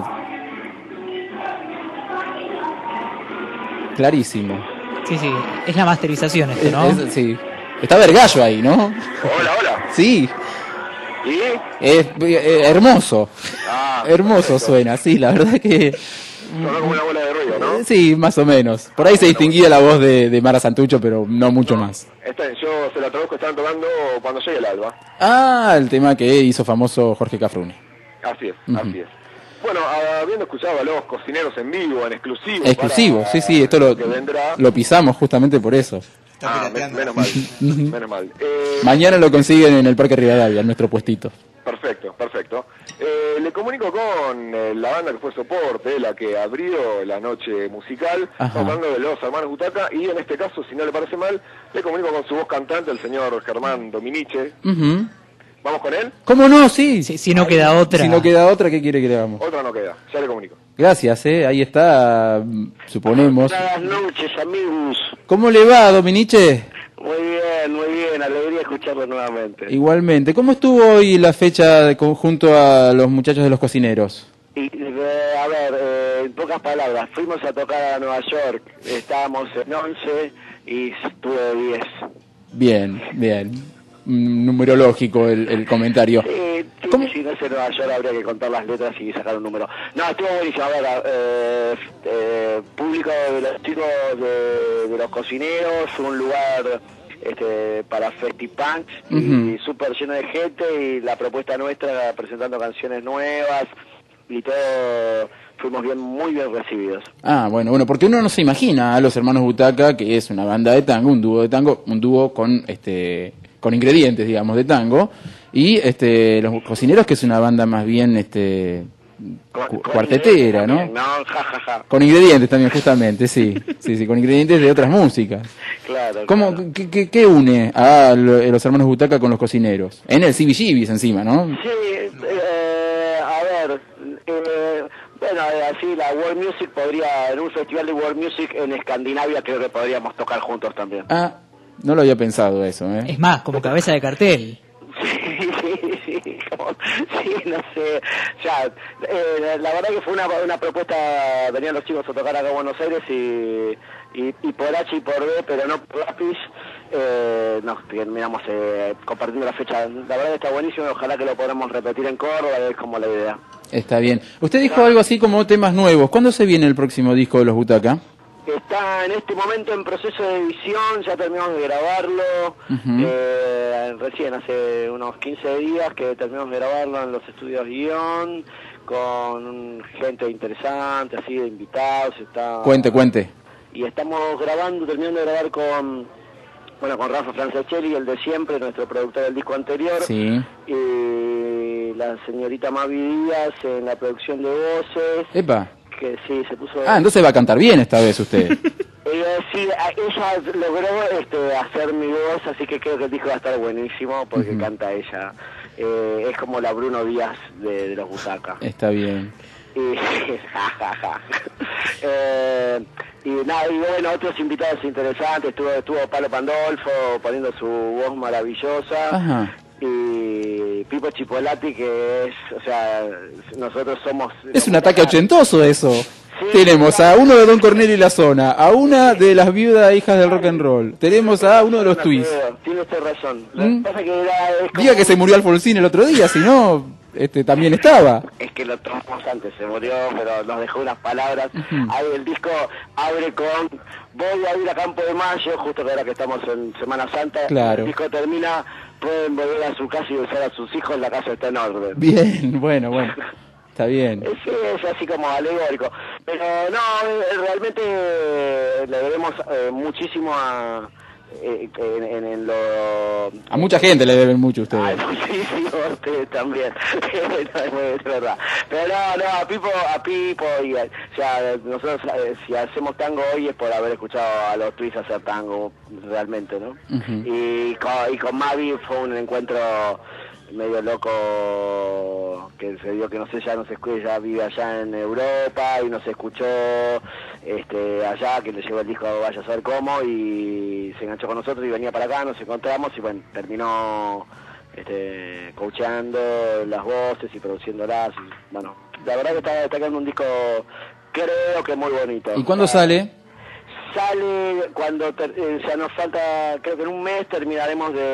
Clarísimo. Sí, sí, es la masterización este, Es- ¿no? es- sí. Está Vergallo ahí, ¿no? Hola, hola. Sí, ¿Y? es, eh, hermoso. Ah, Hermoso perfecto. suena, sí, la verdad que... Sonó como una bola de ruido, ¿no? eh, Sí, más o menos. Por ahí se distinguía la voz de, de Mara Santucho, pero no mucho más. Está bien, yo se la traduzco, están tocando cuando llegue el alba. Ah, el tema que hizo famoso Jorge Cafrune. Así es, Ujú. así es. Bueno, habiendo escuchado a los cocineros en vivo, en exclusivo. Exclusivo, para sí, sí, esto lo, que vendrá. lo pisamos justamente por eso. Está Ah, me- pirateando. menos mal, menos mal. Eh, Mañana lo consiguen en el Parque Rivadavia, en nuestro puestito. Perfecto, perfecto. Eh, le comunico con eh, la banda que fue soporte, la que abrió la noche musical, Ajá. estamos hablando de los hermanos Butaca, y en este caso, si no le parece mal, le comunico con su voz cantante, el señor Germán Dominiche. Ujú. ¿Vamos con él? ¿Cómo no? Sí. Si, si no queda otra. Si no queda otra, ¿qué quiere que le hagamos? Otra no queda, ya le comunico. Gracias, eh. Ahí está, mm, suponemos. Buenas noches, amigos. ¿Cómo le va, Dominiche? Muy bien, muy bien, alegría escucharlo nuevamente. Igualmente. ¿Cómo estuvo hoy la fecha de conjunto a los muchachos de los cocineros? Y, eh, a ver, eh, en pocas palabras, fuimos a tocar a Nueva York, estábamos en once y tuve diez. Bien, bien. Mm, Numerológico el, el comentario. Sí, sí, ¿Cómo? si no es en Nueva York habría que contar las letras y sacar un número. No, estuvo buenísimo. A ver, eh, eh, público de los chicos de, de los cocineros, un lugar este, para festipunks y Ujú. súper lleno de gente y la propuesta nuestra presentando canciones nuevas y todo, fuimos bien, muy bien recibidos. Ah, bueno, bueno, porque uno no se imagina a los hermanos Butaca, que es una banda de tango, un dúo de tango, un dúo con este con ingredientes, digamos, de tango, y este los cocineros, que es una banda más bien este Con- cu- con cuartetera, ¿no? ingredientes también, Ja, ja, ja. Con ingredientes también, justamente, sí. Sí, sí, con ingredientes de otras músicas. Claro. ¿Cómo, claro. qué, qué- qué une a lo- los hermanos Butaca con los cocineros? En el C B G B's encima, ¿no? Sí, eh, a ver, eh, bueno, eh, así la World Music podría, en un festival de World Music en Escandinavia creo que podríamos tocar juntos también. Ah, no lo había pensado eso, ¿eh? Es más, como cabeza de cartel. Sí, sí, sí, como- sí, no sé, ya, eh, la verdad que fue una, una propuesta, venían los chicos a tocar acá a Buenos Aires y, y, y por H y por B, pero no por lápiz, eh, nos terminamos eh, compartiendo la fecha. La verdad que está buenísimo y ojalá que lo podamos repetir en Córdoba, es como la idea. Está bien. Usted dijo algo así como temas nuevos. ¿Cuándo se viene el próximo disco de los Butaca? Está en este momento en proceso de edición, ya terminamos de grabarlo, Ujú. eh, recién hace unos quince días que terminamos de grabarlo en los estudios Guión, con gente interesante, así de invitados. Está, Cuente, cuente. Y estamos grabando, terminando de grabar con, bueno, con Rafa Franceschelli, el de siempre, nuestro productor del disco anterior, Sí. y la señorita Mavi Díaz en la producción de voces, Epa. que sí, se puso... Ah, entonces va a cantar bien esta vez usted. Eh, sí, a- ella logró este, hacer mi voz, así que creo que el disco va a estar buenísimo porque Ujú. canta ella. Eh, es como la Bruno Díaz de, de los Butaca. Está bien. Y, ja, ja, ja. Eh, y nada, y bueno, otros invitados interesantes. Estuvo, estuvo Palo Pandolfo poniendo su voz maravillosa. Ajá. Y Pipo Chipolati, que es, o sea, nosotros somos... Es un ataque ochentoso eso. Sí, Tenemos a claro. uno de Don Cornelio y la Zona, a una de las viudas hijas del rock and roll. Tenemos a uno de los Twists. Tiene usted razón. Lo ¿Mm? que pasa que era, es como- Diga que se murió Alfonsín el otro día, si no, este también estaba. Es que lo tomamos antes, se murió, pero nos dejó unas palabras. Ahí el disco abre con voy a ir a Campo de Mayo, justo que ahora que estamos en Semana Santa. Claro. El disco termina, pueden volver a su casa y besar a sus hijos, la casa está en orden. Bien, bueno, bueno. Está bien. Es, es así como alegórico. Pero no, eh, realmente eh, le debemos eh, muchísimo a... eh, en, en, en lo... A mucha gente le deben mucho a Ay, ustedes. muchísimo, ustedes también. No, es verdad. Pero no, no, a Pipo, a Pipo, y a- o sea, nosotros eh, si hacemos tango hoy es por haber escuchado a los Twists hacer tango, realmente, ¿no? Ujú. Y con, y con Mavi fue un encuentro medio loco que se dio que no sé, ya no se escucha, ya vive allá en Europa y nos escuchó este allá, que le llegó el disco Vaya a saber cómo, y se enganchó con nosotros y venía para acá, nos encontramos y bueno, terminó este coacheando las voces y produciéndolas y bueno, la verdad que está, está quedando un disco creo que muy bonito. ¿Y cuándo Ah, sale? Sale cuando ter- eh, ya nos falta, creo que en un mes terminaremos de,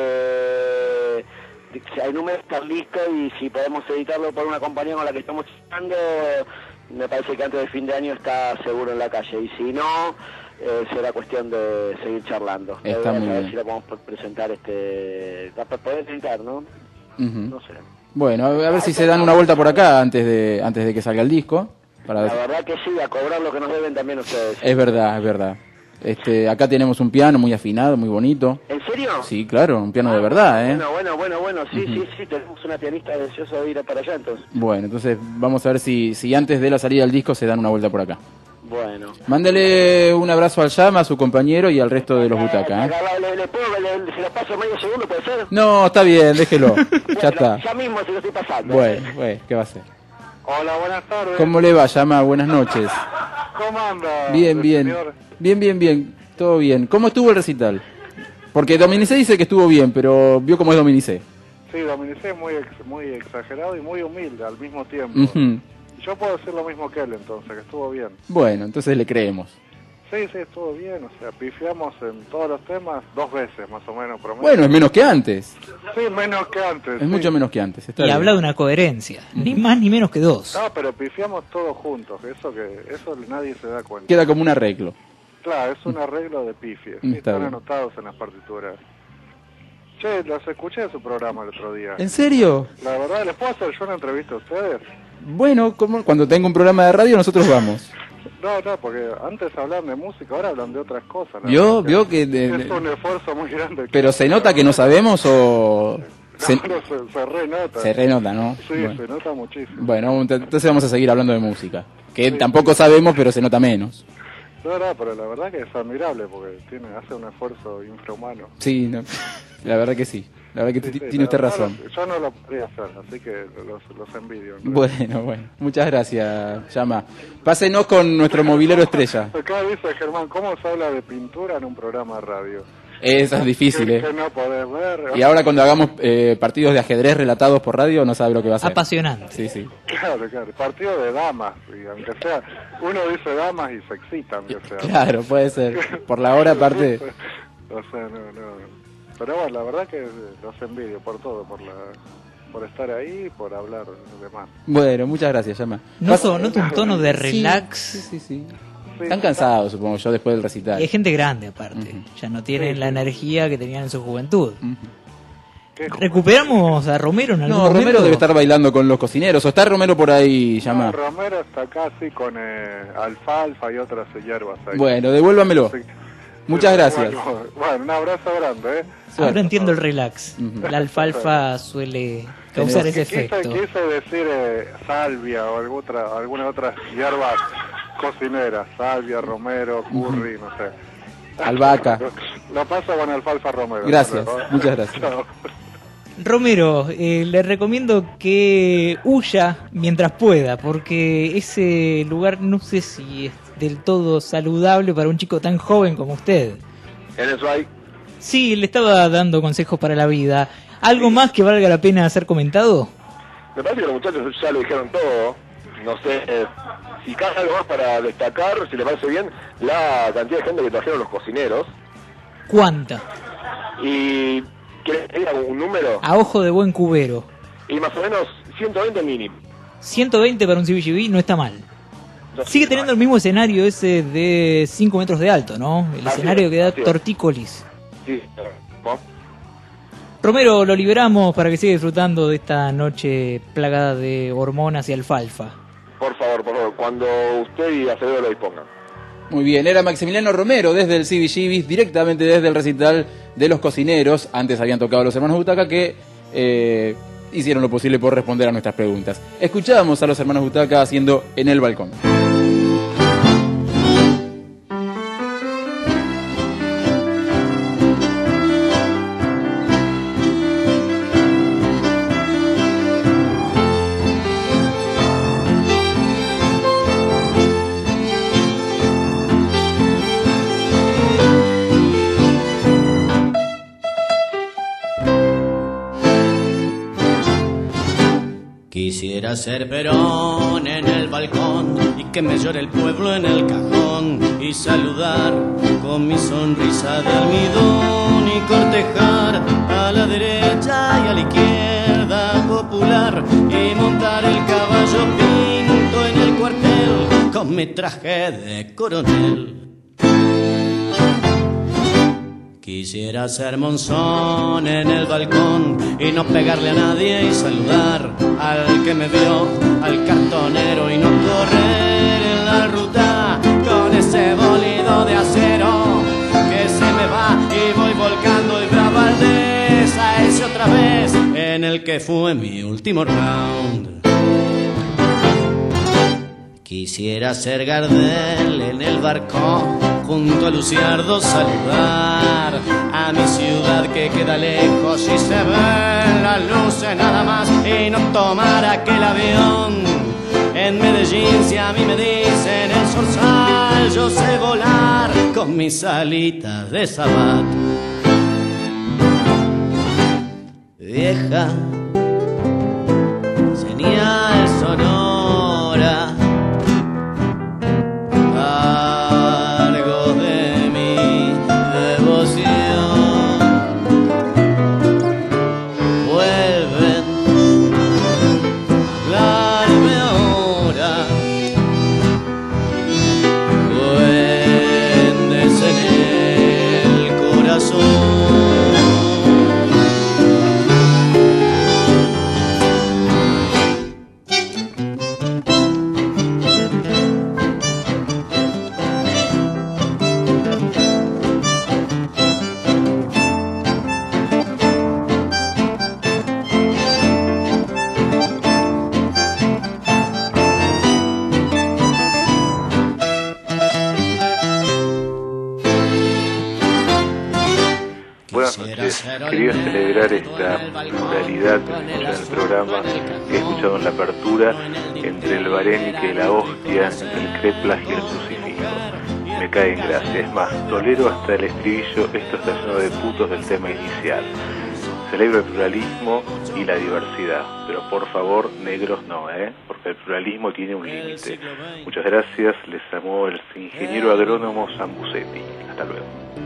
de- en un mes estar listo y si podemos editarlo por una compañía con la que estamos charlando, me parece que antes del fin de año está seguro en la calle y si no, eh, será cuestión de seguir charlando. Está Eh, muy a ver bien. si lo podemos pre- presentar, este, para poder editar, ¿no? Ujú. No sé. Bueno, a ver, a ver si se dan una vuelta por acá antes de antes de que salga el disco. Para... La verdad que sí, a cobrar lo que nos deben también ustedes. Es verdad, es verdad. Este, acá tenemos un piano muy afinado, muy bonito. ¿En serio? Sí, claro, un piano de verdad, ¿eh? Bueno, bueno, bueno, bueno, sí, Ujú. sí, sí, tenemos una pianista deseosa de ir para allá entonces. Bueno, entonces vamos a ver si, si antes de la salida del disco se dan una vuelta por acá. Bueno. Mándele un abrazo al Llama, a su compañero y al resto de los Butaca, ¿eh? Acá, ¿Le, le puedo, le, se lo paso medio segundo, puede ser? No, está bien, déjelo. Ya Bueno, está. Ya mismo se lo estoy pasando. Bueno, bueno, ¿qué va a hacer? Hola, buenas tardes. ¿Cómo le va, Llama? Buenas noches. ¿Cómo anda? Bien, el bien. señor? Bien, bien, bien. Todo bien. ¿Cómo estuvo el recital? Porque Dominicé dice que estuvo bien, pero vio cómo es Dominicé. Sí, Dominicé es muy, ex- muy exagerado y muy humilde al mismo tiempo. Ujú. Yo puedo decir lo mismo que él entonces, que estuvo bien. Bueno, entonces le creemos. Sí, sí, estuvo bien, o sea, pifiamos en todos los temas dos veces más o menos. Promedio. Bueno, es menos que antes. Sí, menos que antes. Es sí. mucho menos que antes. Está Y bien. habla de una coherencia, ni más ni menos que dos. No, pero pifiamos todos juntos, eso que eso nadie se da cuenta. Queda como un arreglo. Claro, es un arreglo de pifies, sí, Está están bien. anotados en las partituras. Che, los escuché en su programa el otro día. ¿En serio? La verdad, ¿les puedo hacer yo una entrevista a ustedes? Bueno, como cuando tenga un programa de radio nosotros vamos. No, no, porque antes hablaban de música, ahora hablan de otras cosas. la ¿Vio? verdad ¿Vio que de- es de- un esfuerzo muy grande. Pero se nota que no sabemos o Se, No, no, se, se renota. se renota, ¿no? Sí, Bueno. se nota muchísimo. Bueno, ent- entonces vamos a seguir hablando de música, que Sí, tampoco sí. sabemos, pero se nota menos. No, no, pero la verdad que es admirable porque tiene, hace un esfuerzo infrahumano. Sí, no, la verdad que sí. La verdad que Sí, t- sí, tiene la usted verdad razón. lo- Yo no lo podría hacer, así que los, los envidio. ¿no? Bueno, bueno. Muchas gracias, Llama. Pásenos con nuestro mobilero estrella. Acá dice Germán, ¿cómo se habla de pintura en un programa de radio? Eso es difícil, que, ¿eh? que no podés ver. Y ahora cuando hagamos eh, partidos de ajedrez relatados por radio, no sabe lo que va a ser. Apasionante. Sí, sí. Claro, claro. Partido de damas. Y aunque sea, uno dice damas y se excita, aunque sea. Claro, puede ser. Por la hora, aparte. O sea, no, no. Pero bueno, la verdad que los envidio por todo, por la por estar ahí y por hablar de más. Bueno, muchas gracias, Llama. Noto, noto un tono de relax. Sí, sí, sí. sí. Sí, Están cansados, supongo yo, después del recital. Y hay gente grande aparte. Ujú. Ya no tienen Sí, la sí. energía que tenían en su juventud. Ujú. ¿Qué? ¿Recuperamos a Romero en algún No, momento? Romero debe estar bailando con los cocineros. ¿O está Romero por ahí, No, Llama? Romero está casi con eh, alfalfa y otras hierbas ahí. Bueno, devuélvamelo. Sí. Muchas Sí, gracias. Bueno, bueno, un abrazo grande, ¿eh? Ahora entiendo el relax. Ujú. La alfalfa suele causar ese Quise, efecto. quise decir eh, salvia o alguna otra, alguna otra hierbas cocineras, salvia, romero, curry, no sé. Albahaca. Lo paso con alfalfa romero. Gracias, ¿no? muchas gracias. Chao. Romero, eh, le recomiendo que huya mientras pueda, porque ese lugar no sé si es del todo saludable para un chico tan joven como usted. En eso hay. Sí, le estaba dando consejos para la vida. ¿Algo más que valga la pena ser comentado? Me parece que los muchachos ya lo dijeron todo. No sé eh, si cabe algo más para destacar, si le parece bien, la cantidad de gente que trajeron los cocineros. ¿Cuánta? Y ¿quieres que diga un número? A ojo de buen cubero. Y más o menos ciento veinte mínimo. ciento veinte para un C B G B no está mal. No, Sigue no, teniendo el mismo escenario ese de cinco metros de alto, ¿no? El Así escenario es, que da así es. tortícolis. Sí, ¿no? Romero, lo liberamos para que siga disfrutando de esta noche plagada de hormonas y alfalfa. Por favor, por favor, cuando usted y Acevedo lo dispongan. Muy bien, era Maximiliano Romero desde el C B G B, directamente desde el recital de los cocineros. Antes habían tocado los hermanos Butaca que eh, hicieron lo posible por responder a nuestras preguntas. Escuchábamos a los hermanos Butaca haciendo En el Balcón. Quisiera ser Perón en el balcón y que me llore el pueblo en el cajón y saludar con mi sonrisa de almidón y cortejar a la derecha y a la izquierda popular y montar el caballo pinto en el cuartel con mi traje de coronel. Quisiera ser Monzón en el balcón y no pegarle a nadie y saludar al que me vio, al cartonero y no correr en la ruta con ese bolido de acero que se me va y voy volcando y Valdés a ese otra vez en el que fue mi último round. Quisiera ser Gardel en el barco junto a Luciardo saludar a mi ciudad que queda lejos y se ven las luces nada más y no tomar aquel avión en Medellín. Si a mí me dicen el zorzal yo sé volar con mis alitas de sabat. Vieja señal sonora quería celebrar esta pluralidad en el programa que he escuchado en la apertura entre el Barénique y la hostia, entre el Creplas y el crucifijo. Me cae en gracia. Es más, tolero hasta el estribillo, esto está lleno de putos del tema inicial. Celebro el pluralismo y la diversidad, pero por favor, negros no, ¿eh? Porque el pluralismo tiene un límite. Muchas gracias, les amó el ingeniero agrónomo Sambucetti. Hasta luego.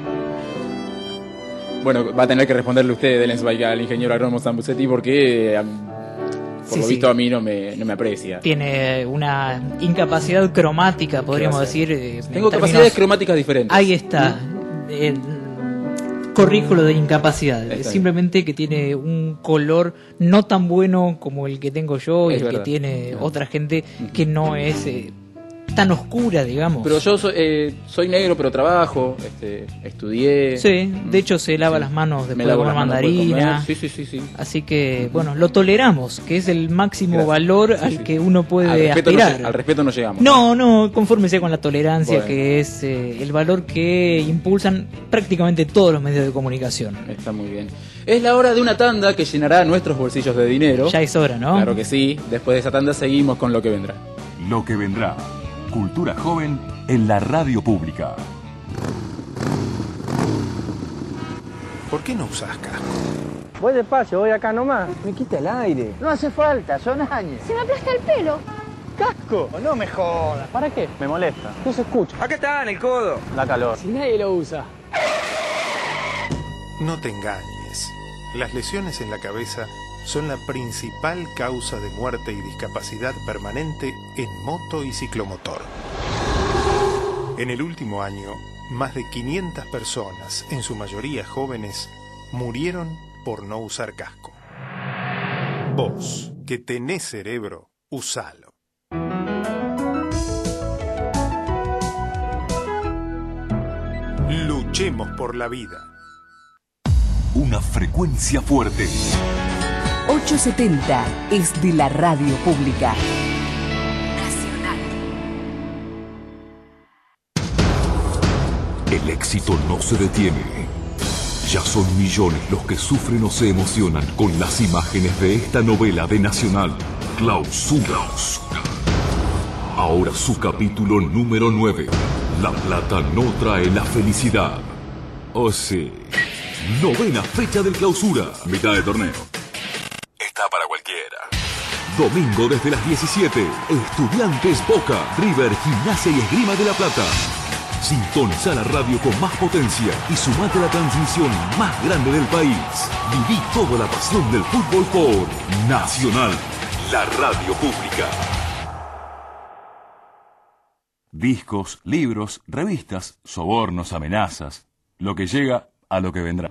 Bueno, va a tener que responderle usted, Delensbach, al ingeniero agrónomo Sambucetti, porque eh, por Sí, lo sí. visto a mí no me, no me aprecia. Tiene una incapacidad cromática, podríamos ¿Qué va a hacer? decir. eh, en Tengo términos- capacidades cromáticas diferentes. Ahí está. El corríjulo de incapacidad. Está bien. Simplemente que tiene un color no tan bueno como el que tengo yo y Es el verdad. que tiene otra gente que no es eh, tan oscura, digamos. Pero yo soy, eh, soy negro, pero trabajo, este, estudié. Sí, de hecho se lava Sí. las manos después Me de lavo comer las manos después de mandarina. comer. Sí, sí, sí, sí. Así que, bueno, lo toleramos, que es el máximo Gracias. valor Sí, al sí. que uno puede Al respeto, no, aspirar. lle- al respeto no llegamos. No, no, confórmese con la tolerancia, Bueno. que es eh, el valor que impulsan prácticamente todos los medios de comunicación. Está muy bien. Es la hora de una tanda que llenará nuestros bolsillos de dinero. Ya es hora, ¿no? Claro que sí. Después de esa tanda seguimos con lo que vendrá. Lo que vendrá. Cultura joven en la radio pública. ¿Por qué no usás casco? Voy despacio, voy acá nomás. Me quita el aire. No hace falta, son años. Se me aplasta el pelo. ¡Casco! No me jodas. ¿Para qué? Me molesta. No se escucha. Acá está, en el codo. Da calor. Si nadie lo usa. No te engañes. Las lesiones en la cabeza son la principal causa de muerte y discapacidad permanente en moto y ciclomotor. En el último año, más de quinientas personas, en su mayoría jóvenes, murieron por no usar casco. Vos, que tenés cerebro, usalo. Luchemos por la vida. Una frecuencia fuerte. ochocientos setenta es de la radio pública. Nacional. El éxito no se detiene. Ya son millones los que sufren o se emocionan con las imágenes de esta novela de Nacional, Clausura. Ahora su capítulo número nueve. La plata no trae la felicidad. O sea, novena fecha del Clausura. Mitad de torneo. Está para cualquiera. Domingo desde las diecisiete. Estudiantes Boca, River, Gimnasia y Esgrima de la Plata. Sintoniza la radio con más potencia y sumate a la transmisión más grande del país. Viví toda la pasión del fútbol por Nacional, la radio pública. Discos, libros, revistas, sobornos, amenazas. Lo que llega a lo que vendrá.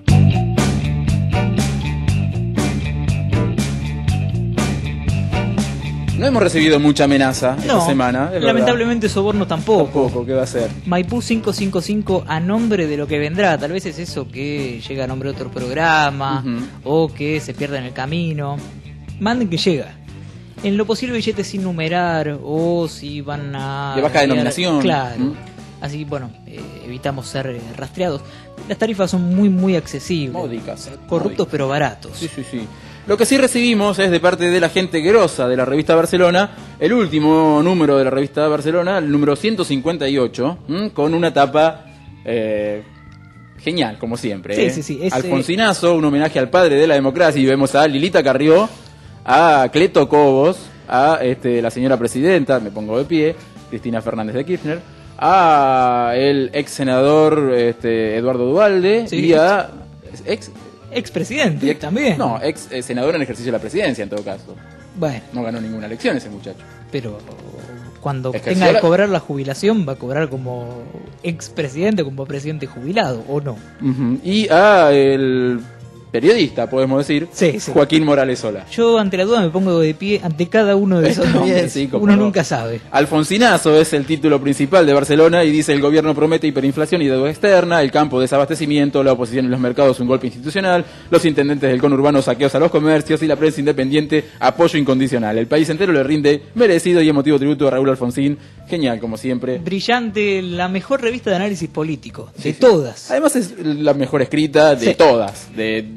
No hemos recibido mucha amenaza esta No, semana. es lamentablemente soborno tampoco. verdad. Tampoco, ¿qué va a ser? Maipú quinientos cincuenta y cinco a nombre de lo que vendrá. Tal vez es eso que llega a nombre de otro programa Ujú. o que se pierde en el camino. Manden que llega. En lo posible billetes sin numerar o si van a... De baja denominación. Claro. ¿Mm? Así, bueno, eh, evitamos ser eh, rastreados. Las tarifas son muy, muy accesibles. Módicas. Corruptos pero baratos. Sí, sí, sí. Lo que sí recibimos es de parte de la gente grosa de la revista Barcelona, el último número de la revista Barcelona, el número ciento cincuenta y ocho, ¿m? Con una tapa eh, genial, como siempre. Sí, ¿eh? sí, sí, es, Alfonsinazo, un homenaje al padre de la democracia, y vemos a Lilita Carrió, a Cleto Cobos, a este, la señora presidenta, me pongo de pie, Cristina Fernández de Kirchner, a el ex senador este, Eduardo Duhalde, Sí. y a... ex Expresidente y ex- también. No, ex eh, senador en ejercicio de la presidencia, en todo caso. Bueno, No ganó ninguna elección ese muchacho. pero cuando Ejerció tenga que la- cobrar la jubilación va a cobrar como expresidente, como presidente jubilado, ¿o no? Ujú. Y a el periodista, podemos decir, Sí, sí. Joaquín Morales Sola. Yo ante la duda me pongo de pie ante cada uno de esos Está bien, nombres. sí, cómo Uno no. nunca sabe. Alfonsinazo es el título principal de Barcelona y dice: el gobierno promete hiperinflación y deuda externa, el campo desabastecimiento, la oposición en los mercados un golpe institucional, los intendentes del conurbano saqueos a los comercios y la prensa independiente apoyo incondicional. El país entero le rinde merecido y emotivo tributo a Raúl Alfonsín. Genial, como siempre. Brillante, la mejor revista de análisis político, de Sí, sí. todas. Además es la mejor escrita de Sí. todas, de,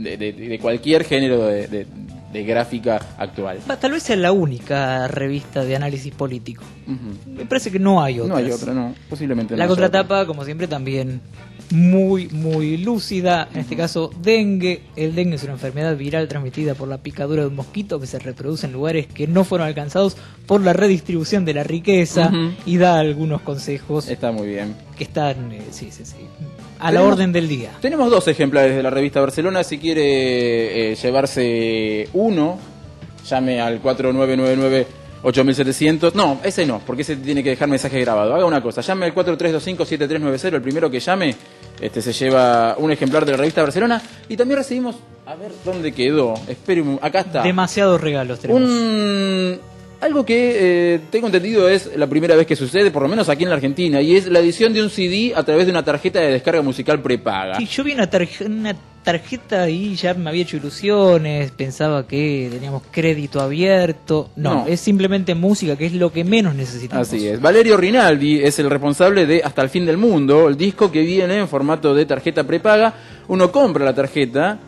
de, de, de cualquier género de, de, de gráfica actual. Va, tal vez sea la única revista de análisis político. Uh-huh. Me parece que no hay otra. No hay otra, no. Posiblemente no. La haya contratapa, como siempre, también muy, muy lúcida. En este caso, dengue. El dengue es una enfermedad viral transmitida por la picadura de un mosquito que se reproduce en lugares que no fueron alcanzados por la redistribución de la riqueza. Uh-huh. Y da algunos consejos. Está muy bien. Que están, eh, sí, sí, sí, a la Tenemos- orden del día. Tenemos dos ejemplares de la revista Barcelona. Si quiere eh, llevarse uno, llame al cuatro nueve nueve nueve ocho mil setecientos. No, ese no, porque ese tiene que dejar mensaje grabado. Haga una cosa, llame al cuatro tres dos cinco siete tres nueve cero. El primero que llame este, se lleva un ejemplar de la revista Barcelona. Y también recibimos, a ver dónde quedó. Espere un- acá está. Demasiados regalos tenemos. Un... Algo que eh, tengo entendido es la primera vez que sucede, por lo menos aquí en la Argentina, y es la edición de un C D a través de una tarjeta de descarga musical prepaga. Sí, yo vi una, tarje- una tarjeta y ya me había hecho ilusiones, pensaba que teníamos crédito abierto. No, No. es simplemente música, que es lo que menos necesitamos. Así es. Valerio Rinaldi es el responsable de Hasta el fin del mundo, el disco que viene en formato de tarjeta prepaga. Uno compra la tarjeta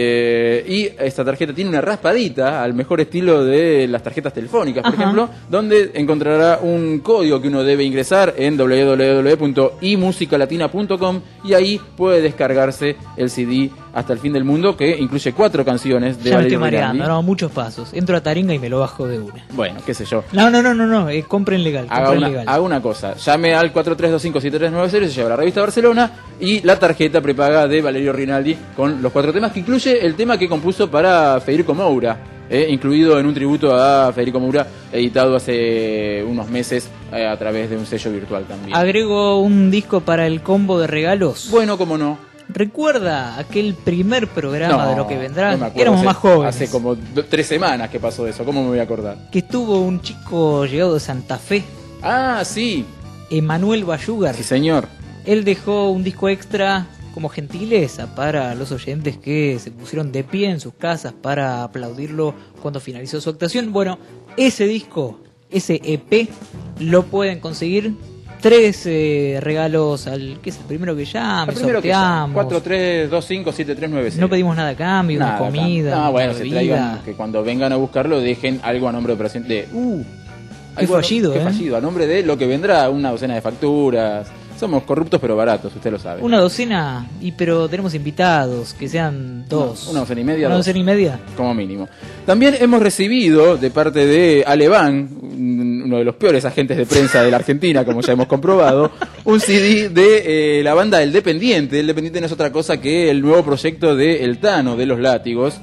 eh, y esta tarjeta tiene una raspadita al mejor estilo de las tarjetas telefónicas, por Ajá. ejemplo, donde encontrará un código que uno debe ingresar en doble u doble u doble u punto i música latina punto com y ahí puede descargarse el C D Hasta el fin del mundo, que incluye cuatro canciones de Ya me estoy Valerio mareando, Rinaldi. no, muchos pasos. Entro a Taringa y me lo bajo de una. Bueno, qué sé yo. No, no, no, no, no, eh, compren legal, Haga compren una, legal. haga una cosa, llame al cuatro tres dos cinco siete tres nueve cero y se lleva la revista Barcelona y la tarjeta prepaga de Valerio Rinaldi con los cuatro temas, que incluye el tema que compuso para Federico Moura, eh, incluido en un tributo a Federico Moura, editado hace unos meses eh, a través de un sello virtual también. Agrego un disco para el combo de regalos. Bueno, cómo no. ¿Recuerda aquel primer programa No, de lo que vendrá? no me acuerdo, Éramos hace- más jóvenes. Hace como do- tres semanas que pasó eso, ¿cómo me voy a acordar? Que estuvo un chico llegado de Santa Fe, Ah, sí, Emanuel Bayugar. sí señor. Él dejó un disco extra como gentileza para los oyentes que se pusieron de pie en sus casas para aplaudirlo cuando finalizó su actuación. Bueno, ese disco, ese E P, lo pueden conseguir. Tres eh, regalos al que es el primero que llame, El primero que sorteamos. cuatro tres dos cinco siete tres nueve cero. No pedimos nada a cambio, Nada, una comida, no, bueno, una se bebida. traigan, que cuando vengan a buscarlo dejen algo a nombre de operación de... Uh, Qué algo a no- fallido, qué ¿eh? fallido, a nombre de lo que vendrá, una docena de facturas. Somos corruptos pero baratos, usted lo sabe. Una docena, y pero tenemos invitados, que sean dos. Una docena y media. Una dos, docena y media. como mínimo. También hemos recibido de parte de Aleván, uno de los peores agentes de prensa de la Argentina, como ya hemos comprobado, un C D de eh, la banda El Dependiente. El Dependiente no es otra cosa que el nuevo proyecto de El Tano, de Los Látigos.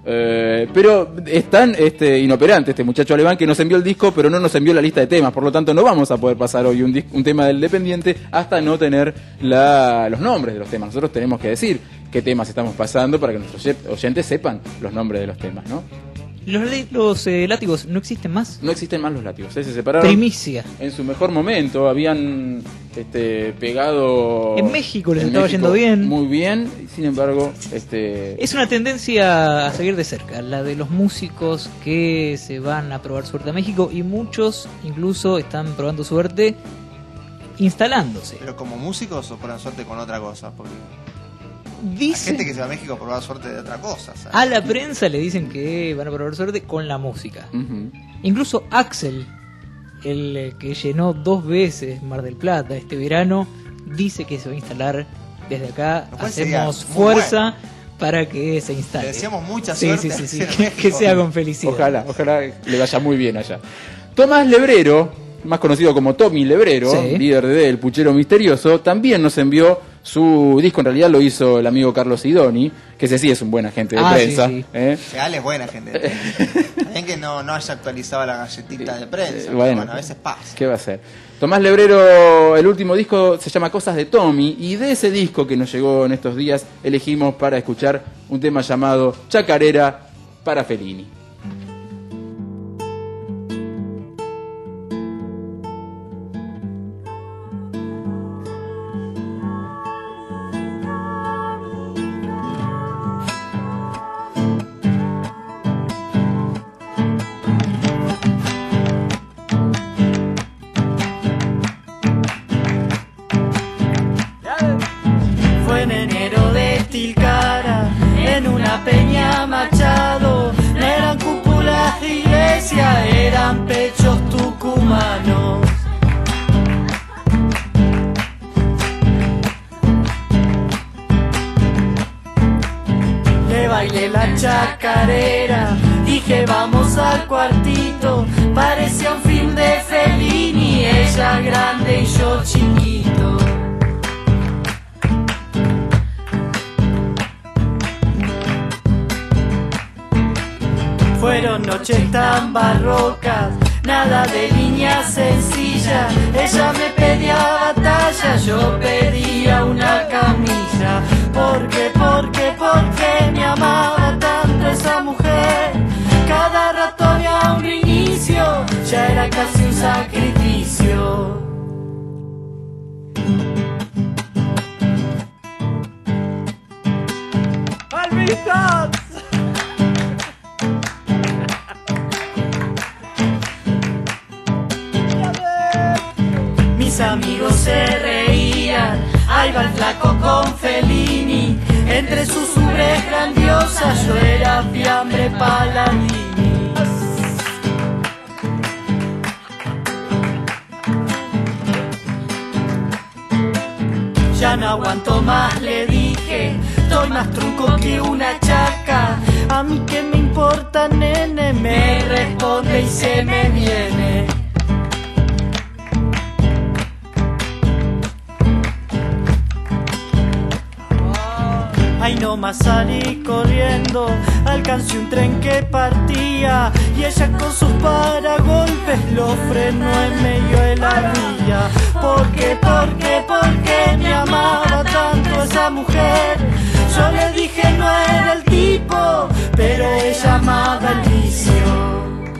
Eh, pero es tan este, inoperante este muchacho alemán que nos envió el disco, pero no nos envió la lista de temas. Por lo tanto, no vamos a poder pasar hoy un, dis- un tema del Dependiente hasta no tener la, los nombres de los temas. Nosotros tenemos que decir qué temas estamos pasando para que nuestros oye- oyentes sepan los nombres de los temas, ¿no? Los, le- los eh, látigos no existen más. No existen más los látigos, ¿eh? Se separaron. Primicia. En su mejor momento habían este, pegado. En México les en estaba México yendo bien. Muy bien, y sin embargo, este. Es una tendencia a seguir de cerca, la de los músicos que se van a probar suerte a México y muchos incluso están probando suerte instalándose. Pero como músicos o prueban suerte con otra cosa, porque hay Dicen, gente que se va a México a probar suerte de otra cosa, ¿sabes? a la prensa le dicen que van a probar suerte con la música. Ujú. Incluso Axel, el eh, que llenó dos veces Mar del Plata este verano, dice que se va a instalar desde acá. Lo cual sería Hacemos muy fuerza para que se instale. Le deseamos mucha Sí, suerte sí, sí, sí, en que, México. que sea con felicidad. Ojalá, ojalá le vaya muy bien allá. Tomás Lebrero, más conocido como Tommy Lebrero, Sí. líder de El Puchero Misterioso, también nos envió su disco. En realidad lo hizo el amigo Carlos Sidoni, que ese sí es un buen agente de Ah, sí, prensa. sí. ¿eh? Real es buena gente. También que no, no haya actualizado la galletita de prensa. Eh, pero bueno. Bueno, a veces pasa. ¿Qué va a ser? Tomás Lebrero, el último disco se llama Cosas de Tommy, y de ese disco que nos llegó en estos días elegimos para escuchar un tema llamado Chacarera para Fellini. Fue en enero de Tilcara, en una era Machado, no eran cúpulas de iglesia, eran pechos tucumanos. Le bailé la chacarera, dije vamos al cuartito, parecía un film de Fellini, ella grande y yo chiquito. Fueron noches tan barrocas, nada de líneas sencillas, ella me pedía batalla, yo pedía una camilla. ¿Por qué, por qué, por qué me amaba tanto esa mujer? Cada rato había un reinicio, ya era casi un sacrificio. ¡Palmitas! Mis amigos se reían, ahí va el flaco con Fellini, entre sus ubres grandiosas yo era fiambre Paladini. Ya no aguanto más, le dije, estoy más trunco que una chaca, a mí que me importa, nene, me responde y se me viene. Ay, nomás salí corriendo, alcancé un tren que partía y ella con sus paragolpes lo frenó en medio de la vía. ¿Por qué, por qué, por qué me amaba tanto esa mujer? Yo le dije no era el tipo, pero ella amaba el vicio.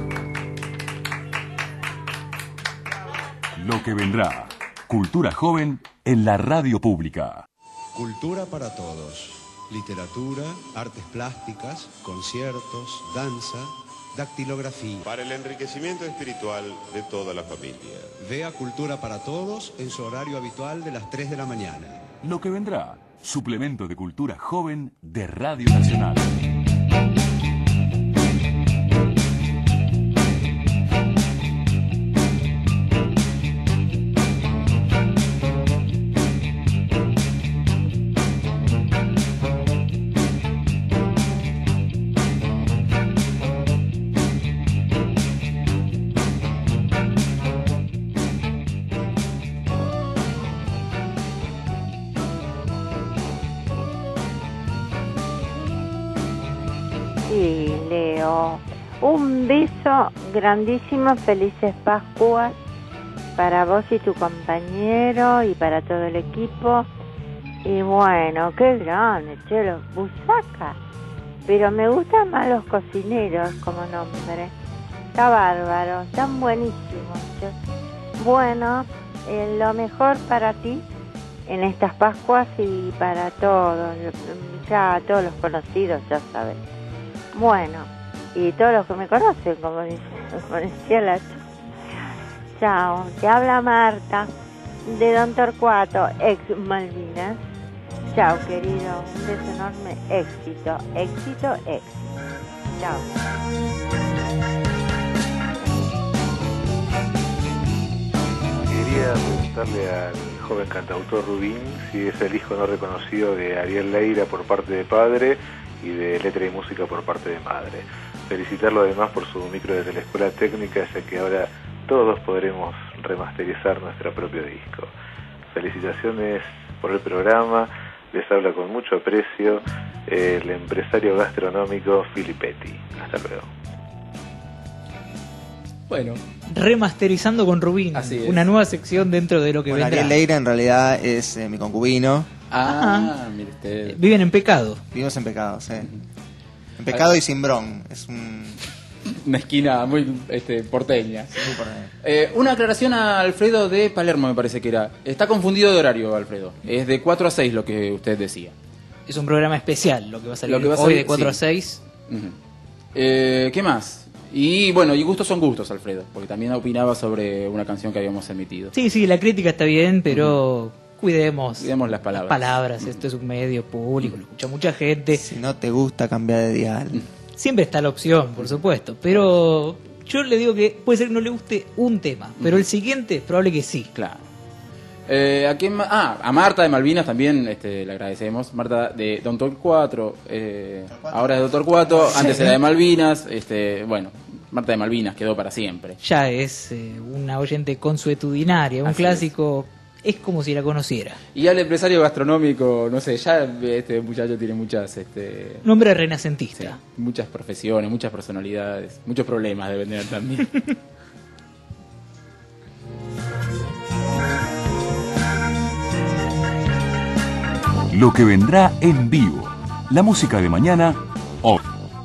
Lo que vendrá. Cultura joven en la radio pública. Cultura para todos. Literatura, artes plásticas, conciertos, danza, dactilografía. Para el enriquecimiento espiritual de toda la familia. Vea Cultura para Todos en su horario habitual de las tres de la mañana. Lo que vendrá. Suplemento de cultura joven de Radio Nacional. Un beso grandísimo, felices Pascuas para vos y tu compañero y para todo el equipo. Y bueno, qué grande, Chelo, Busaca. Pero me gustan más los cocineros como nombre. Está bárbaro, están buenísimos. Bueno, eh, lo mejor para ti en estas Pascuas y para todos, ya todos los conocidos, ya saben. Bueno. Y todos los que me conocen, como, dice, como decía la chica. Chao, te habla Marta, de Don Torcuato, ex Malvinas. Chao, querido, un beso enorme, éxito, éxito, éxito. Chao. Quería preguntarle al joven cantautor Rubín si es el hijo no reconocido de Ariel Leira por parte de padre y de letra y música por parte de madre. Felicitarlo además por su micro de la Escuela Técnica, ya que ahora todos podremos remasterizar nuestro propio disco. Felicitaciones por el programa, les habla con mucho aprecio el empresario gastronómico Filippetti. Hasta luego. Bueno, remasterizando con Rubín, Así es. Una nueva sección dentro de lo que bueno, vendrá. Ariel Leira en realidad es eh, mi concubino. Ah, mire usted. Viven en pecado. Vivimos en pecado, sí. En pecado y Cimbrón. Es un... Una esquina muy este, porteña. Eh, una aclaración a Alfredo de Palermo, me parece que era. Está confundido de horario, Alfredo. Es de cuatro a seis lo que usted decía. Es un programa especial lo que va a salir Lo que va a hoy salir, de cuatro sí. a seis. Uh-huh. eh, ¿Qué más? Y bueno, y gustos son gustos, Alfredo, porque también opinaba sobre una canción que habíamos emitido. Sí, sí, la crítica está bien, pero cuidemos, cuidemos las palabras. palabras. Esto es un medio público, lo escucha mucha gente. Si no te gusta, cambiar de dial. Siempre está la opción, por supuesto, pero yo le digo que puede ser que no le guste un tema, pero el siguiente probable que sí. Claro. Eh, ¿a quién más? Ah, a Marta de Malvinas también este, le agradecemos. Marta de Doctor cuatro, eh, ahora es Doctor cuatro, antes era de Malvinas. Este, bueno, Marta de Malvinas quedó para siempre. Ya es eh, una oyente consuetudinaria, un Así clásico, es. es como si la conociera. Y al empresario gastronómico, no sé, ya este muchacho tiene muchas... Este, Un hombre renacentista. Sí, muchas profesiones, muchas personalidades, muchos problemas deben tener también. Lo que vendrá en vivo. La música de mañana, hoy.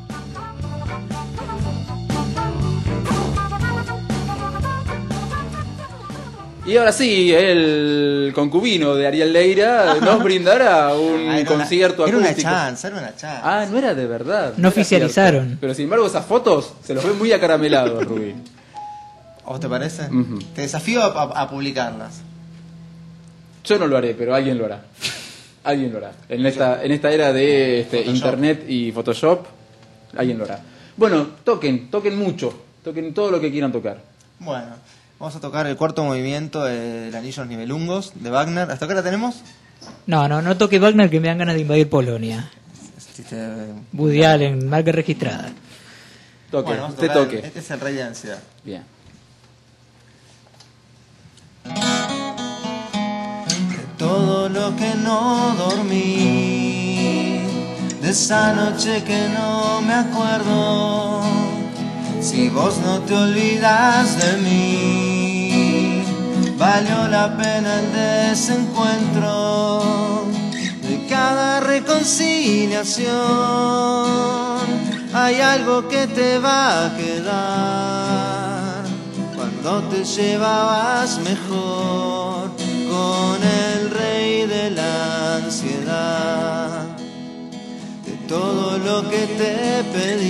Y ahora sí, el concubino de Ariel Leira nos brindará un Ah, era concierto una, era una acústico. chance, era una chance. Ah, no era de verdad. No era oficializaron. cierto. Pero sin embargo esas fotos se los ve muy acaramelados, Rubín. ¿A vos te parece? Ujú. Te desafío a, a- a publicarlas. Yo no lo haré, pero alguien lo hará. Alguien lo hará. En esta, en esta era de este, Photoshop. internet y Photoshop, alguien lo hará. Bueno, toquen, toquen mucho. Toquen todo lo que quieran tocar. Bueno, vamos a tocar el cuarto movimiento del Anillos Nibelungos de Wagner. ¿Hasta acá la tenemos? No, no, no toque Wagner que me dan ganas de invadir Polonia. Si te- Woody Allen, marca registrada. Toque, Bueno, vamos a usted tocar toque. el- Este es el Rey de la Ansiedad. Bien. Todo lo que no dormí, de esa noche que no me acuerdo, si vos no te olvidas de mí, valió la pena el desencuentro, de cada reconciliación, hay algo que te va a quedar, cuando te llevabas mejor con el rey de la ansiedad, de todo lo que te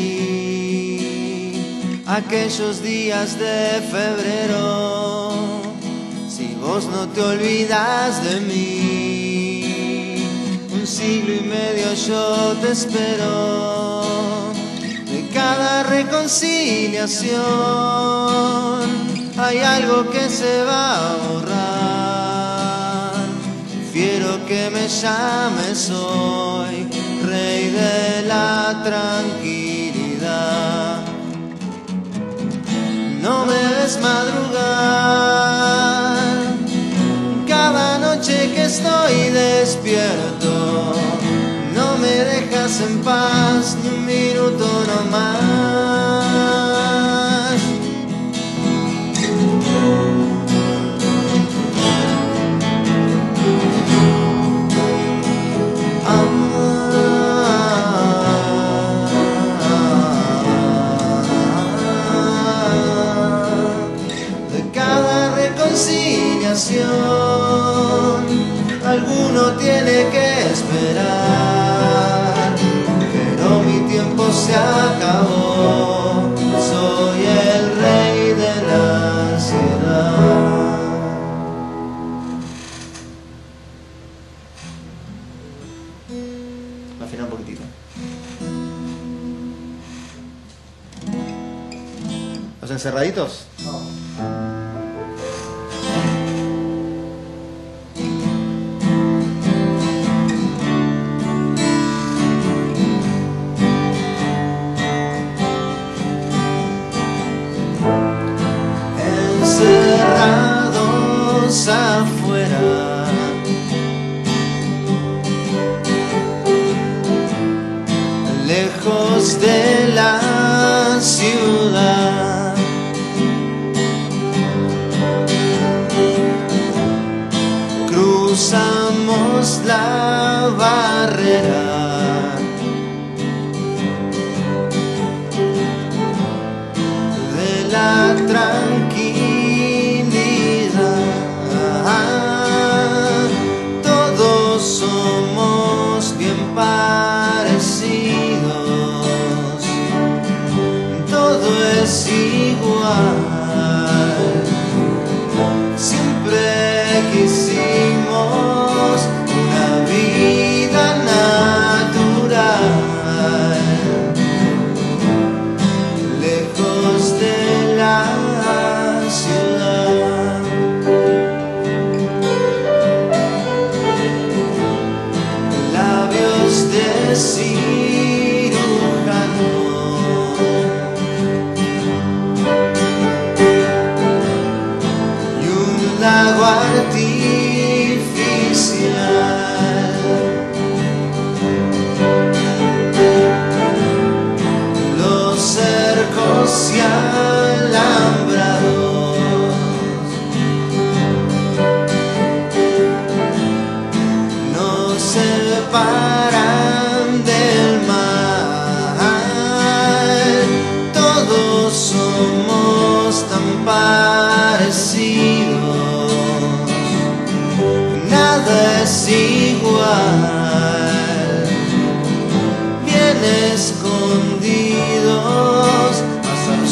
pedí, aquellos días de febrero, si vos no te olvidas de mí, un siglo y medio yo te espero, de cada reconciliación, hay algo que se va a borrar. Prefiero que me llames hoy rey de la tranquilidad. No me ves madrugar cada noche que estoy despierto. No me dejas en paz ni un minuto no más. De cada reconciliación, alguno tiene que esperar, pero mi tiempo se acabó, soy el rey de la ansiedad. Va a afinar un poquitito. ¿Los encerraditos? Encerrados afuera, lejos de la ciudad, cruzamos la barrera de la tranquilidad. Todos somos bien parecidos, todo es igual. Siempre quisimos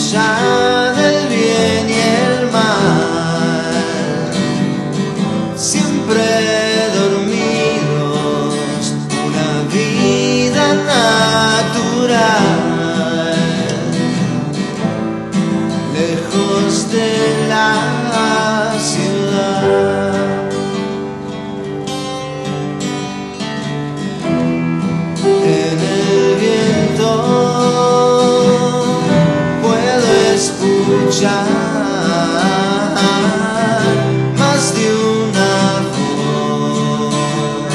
allá del bien y el mal, siempre dormidos, una vida natural, lejos de la ciudad. En el viento puedo escuchar más de una voz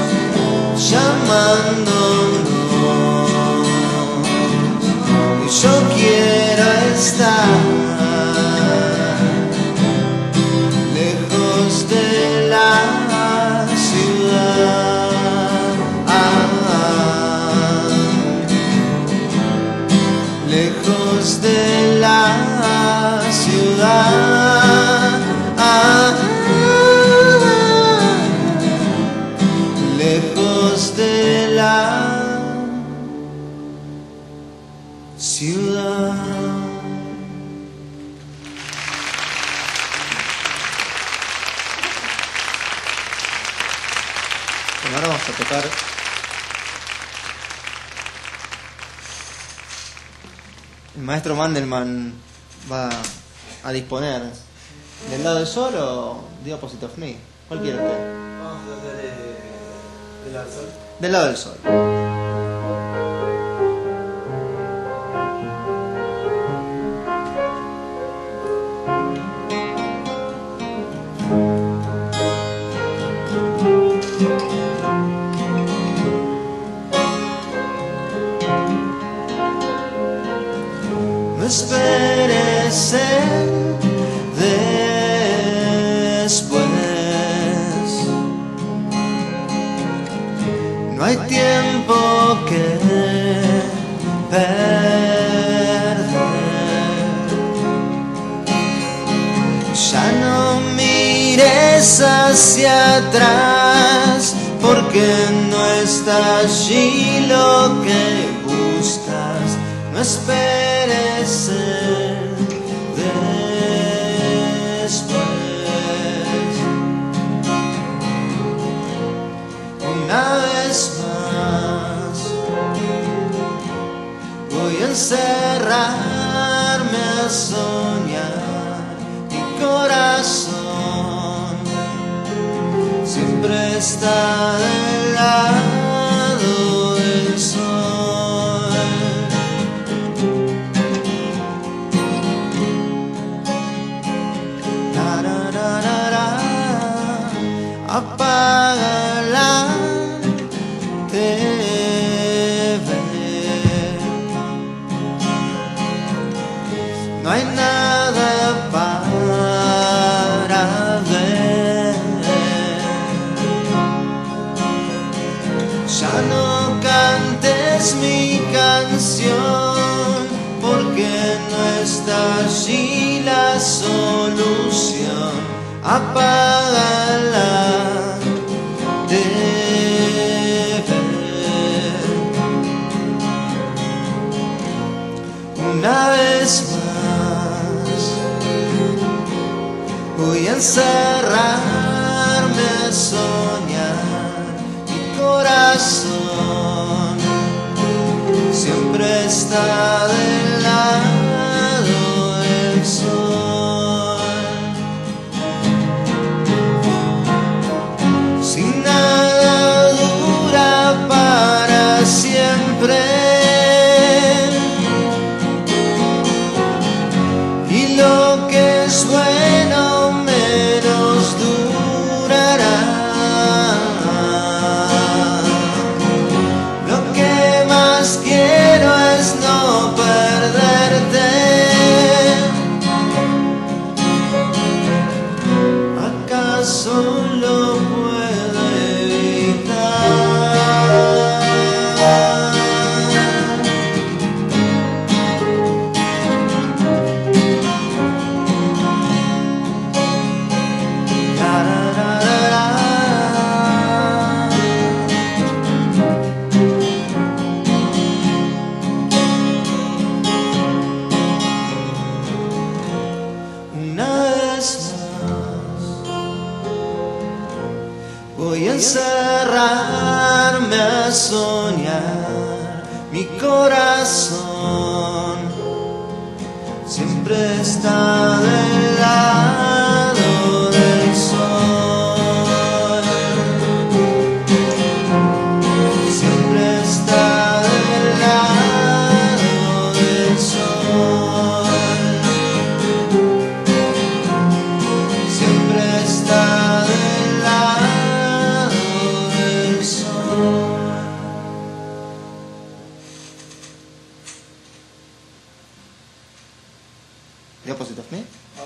llamándonos, y yo quiero estar lejos de la ciudad, lejos de la ciudad, lejos de la ciudad. Bueno, ahora vamos a tocar el maestro Mandelman va a disponer del lado del sol o The Opposite of Me. ¿Cuál quiere usted? Vamos a hacer del lado del sol. Del lado del sol. No esperes el después, no hay tiempo que perder, ya no mires hacia atrás, porque no está allí lo que buscas. No esperes el después. Una vez más voy a encerrarme a soñar. Mi corazón siempre está del lado del sol. Apaga la T V, no hay nada para ver, ya no cantes mi canción, porque no está allí la solución. Apágala, T V. Una vez más voy a encerrarme a soñar. Mi corazón siempre está del lado del sol. Si nada dura para siempre, y lo que es bueno menos durará, lo que más quiero es no perderte. encerrarme a soñar, mi corazón siempre está del lado del sol, siempre está del lado del sol, siempre está del lado del sol. The opposite of me?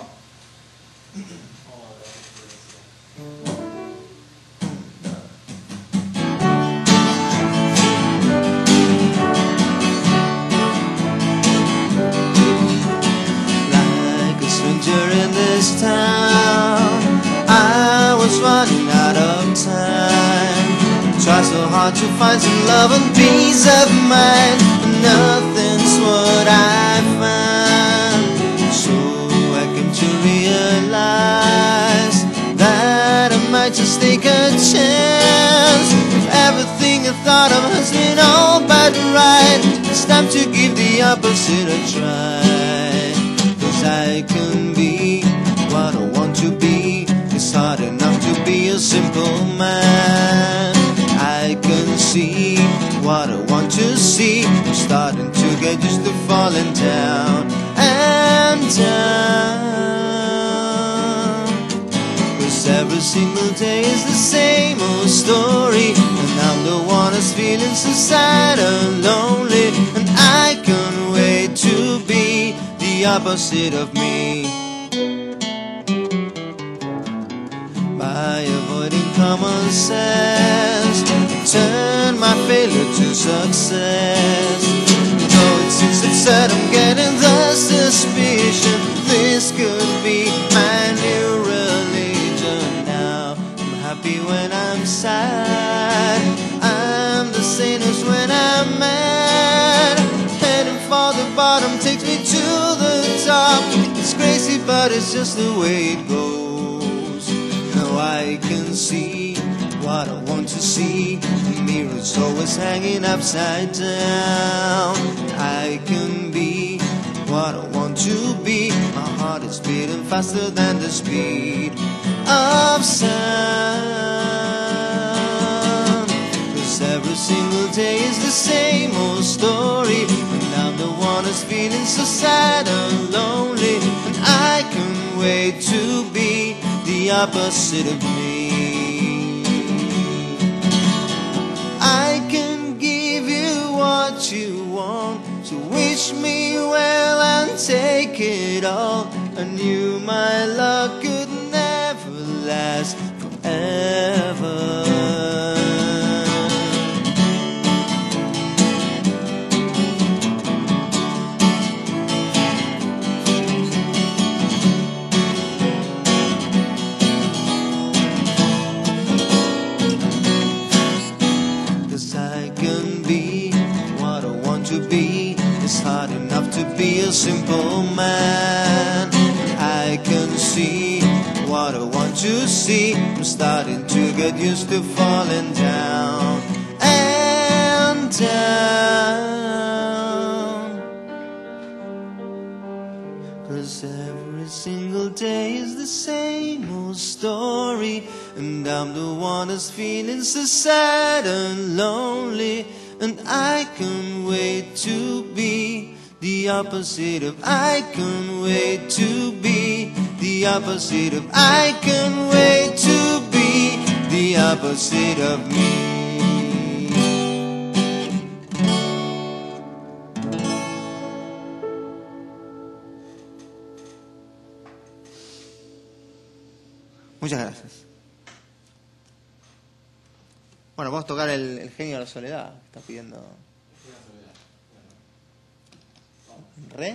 Like a stranger in this town, I was running out of time. Try so hard to find some love and peace of mind, but nothing's what I found. So I came to realize that I might just take a chance. If everything I thought of has been all but right, it's time to give the opposite a try. Cause I can be what I want to be. It's hard enough to be a simple man. I can see what I want to see. I'm starting to get used to falling down and down. Cause every single day is the same old story, and I'm the one that's feeling so sad and lonely. And I can't wait to be the opposite of me. By avoiding common sense, turn my failure to success. Though it seems absurd, I'm getting the suspicion this could be my new religion. Now I'm happy when I'm sad, I'm the sanest when I'm mad. Heading for the bottom takes me to the top. It's crazy, but it's just the way it goes. Now I can see what I want to see. The mirror's always hanging upside down. I can be what I want to be. My heart is beating faster than the speed of sound. Cause every single day is the same old story, and I'm the one that's feeling so sad and lonely. And I can wait to be the opposite of me. I can give you what you want, so wish me well and take it all. I knew my luck could never last forever. It's hard enough to be a simple man. I can see what I want to see. I'm starting to get used to falling down and down. Cause every single day is the same old story, and I'm the one that's feeling so sad and lonely. And I can wait to be the opposite of. I can wait to be the opposite of. I can wait to be the opposite of me. Muchas gracias. Bueno, vamos a tocar el, el genio de la soledad. Está pidiendo. Re.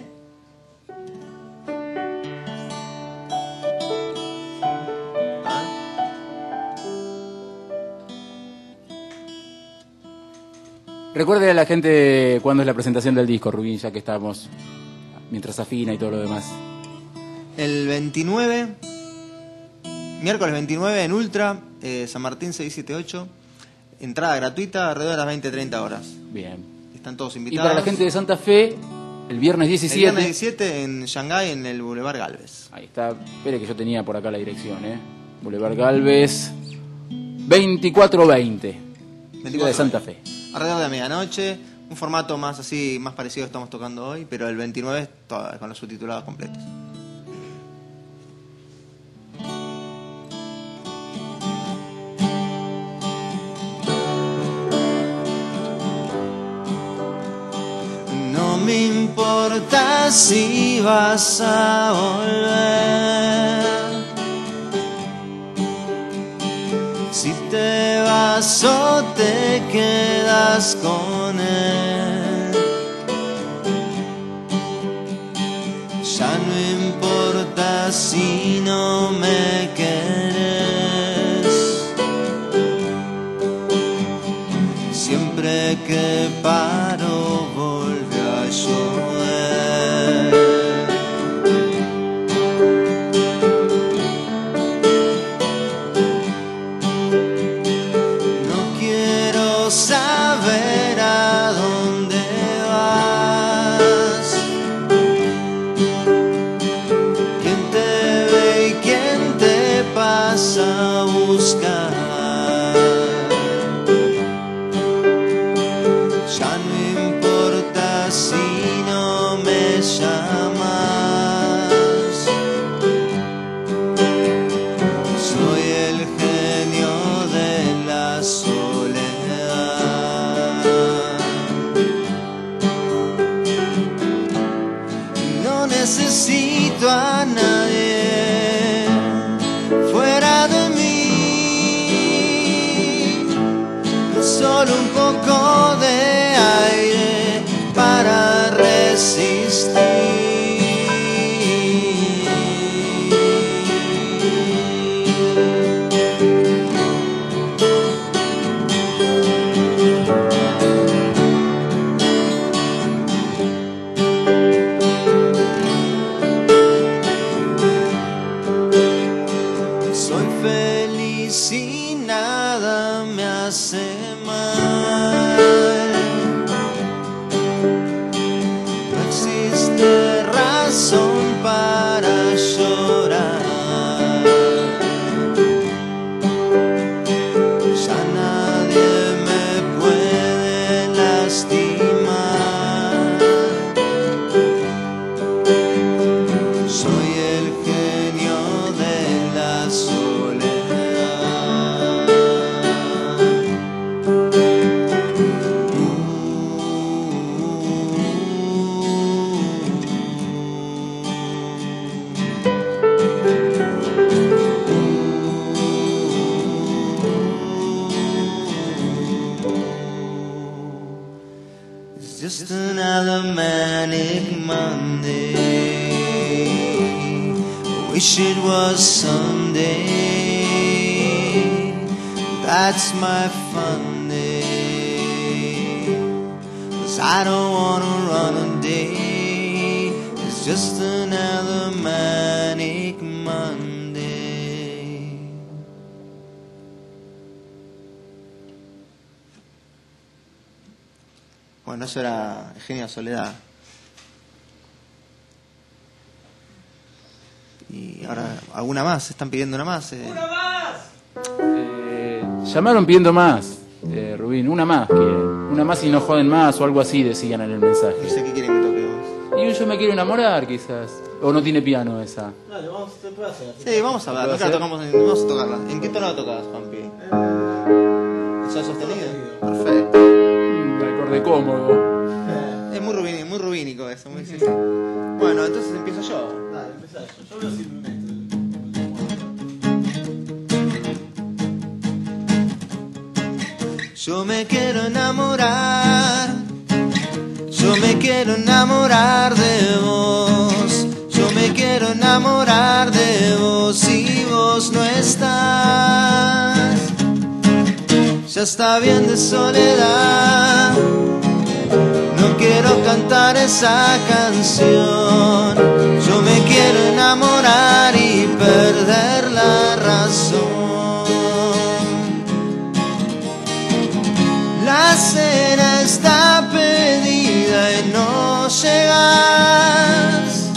Recuerde a la gente cuándo es la presentación del disco, Rubín, ya que estamos mientras afina y todo lo demás. El veintinueve Miércoles veintinueve en Ultra, eh, San Martín seiscientos setenta y ocho. Entrada gratuita alrededor de las veinte a treinta horas. Bien. Están todos Y invitados. para la gente de Santa Fe, el viernes diecisiete. El viernes diecisiete en Shanghái, en el Boulevard Galvez. Ahí está. Espere que yo tenía por acá la dirección, ¿eh? Boulevard Galvez veinticuatro veinte. Ciudad de Santa Fe. Alrededor de medianoche. Un formato más así, más parecido que estamos tocando hoy, pero el veintinueve es todo, con los subtitulados completos. No me importa si vas a volver, si te vas o te quedas con él. Ya no importa si no me querés, siempre que paro vuelve a llover. No quiero saber a dónde vas, quién te ve y quién te pasa a buscar. Ya no importa si no me llamas, soy el genio de la soledad. No necesito a nadie fuera de mí, solo un poco de aire para resistir. Soy feliz y nada me hace mal. No existe razón para llorar. Ya nadie me puede lastimar. Soy el genio de la soledad. It's just another manic Monday. I wish it was Sunday. That's my fun day. 'Cause I don't wanna run a day. It's just another manic Monday. Bueno, eso era Genio Soledad. Y ahora, ¿alguna más? ¿Están pidiendo una más? Eh, Eh, llamaron pidiendo más, eh, Rubín. Una más quieren. Una más y no joden más o algo así decían en el mensaje. no sé qué quieren que toque vos. Y un Yo me quiero enamorar, quizás. O no tiene piano esa. Dale, vamos, te puedo hacer. Sí, vamos a ver. ¿Puedo Nunca la hacer? tocamos en, vamos a tocarla. ¿En qué tono la tocas, Juanpi? ¿En sol sostenido? Perfecto. Un acorde cómodo. Es muy, rubini- muy rubínico eso, muy sí. Bueno, entonces empiezo yo. Dale, empezá yo. Yo veo si me meto. Yo me quiero enamorar, yo me quiero enamorar de vos, yo me quiero enamorar de vos y vos no estás. Ya está bien de soledad, no quiero cantar esa canción. Yo me quiero enamorar y perder la razón. cena está pedida y no llegas.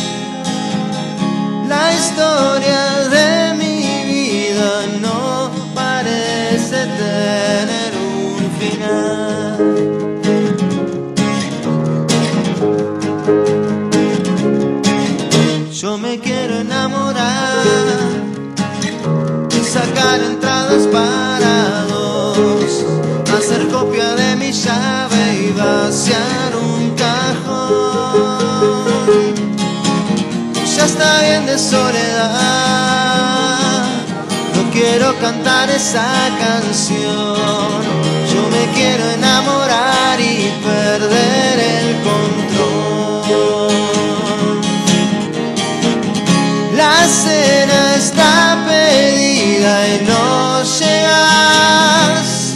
La historia de mi vida no parece tener un final. Yo me quiero enamorar, sacar entradas para dos, hacer copia de mi llave y vaciar un cajón. Ya está bien de soledad, no quiero cantar esa canción. Yo me quiero enamorar y perder el control. La cena está pedida y no llegas.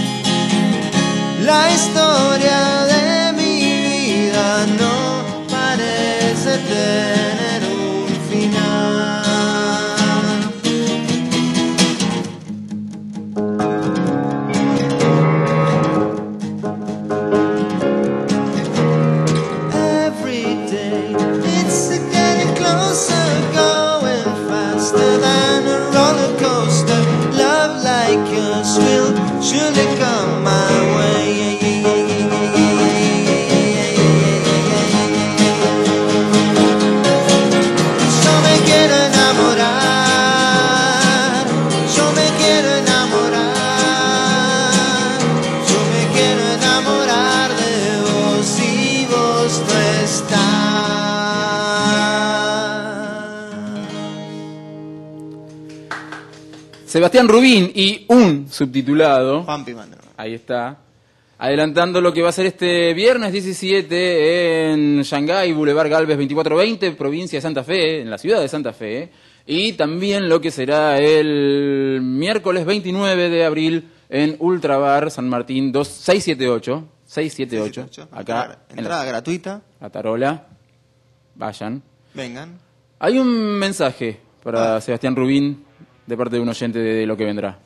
La historia de mi vida no parece tener un final. Every day it's getting closer, going faster than a roller coaster. Love like yours will surely come my way. Yo me quiero enamorar, yo me quiero enamorar, yo me quiero enamorar de vos y vos no estás. Sebastián Rubín y un subtitulado. Juanpi, mano. Ahí está. Adelantando lo que va a ser este viernes diecisiete en Shanghái, Boulevard Galvez veinticuatro veinte, provincia de Santa Fe, en la ciudad de Santa Fe. Y también lo que será el miércoles veintinueve de abril en Ultrabar San Martín seiscientos setenta y ocho. seiscientos setenta y ocho. Acá. Entrada en la, gratuita. La Tarola. Vayan. Vengan. Hay un mensaje para ah. Sebastián Rubín de parte de un oyente de, de lo que vendrá.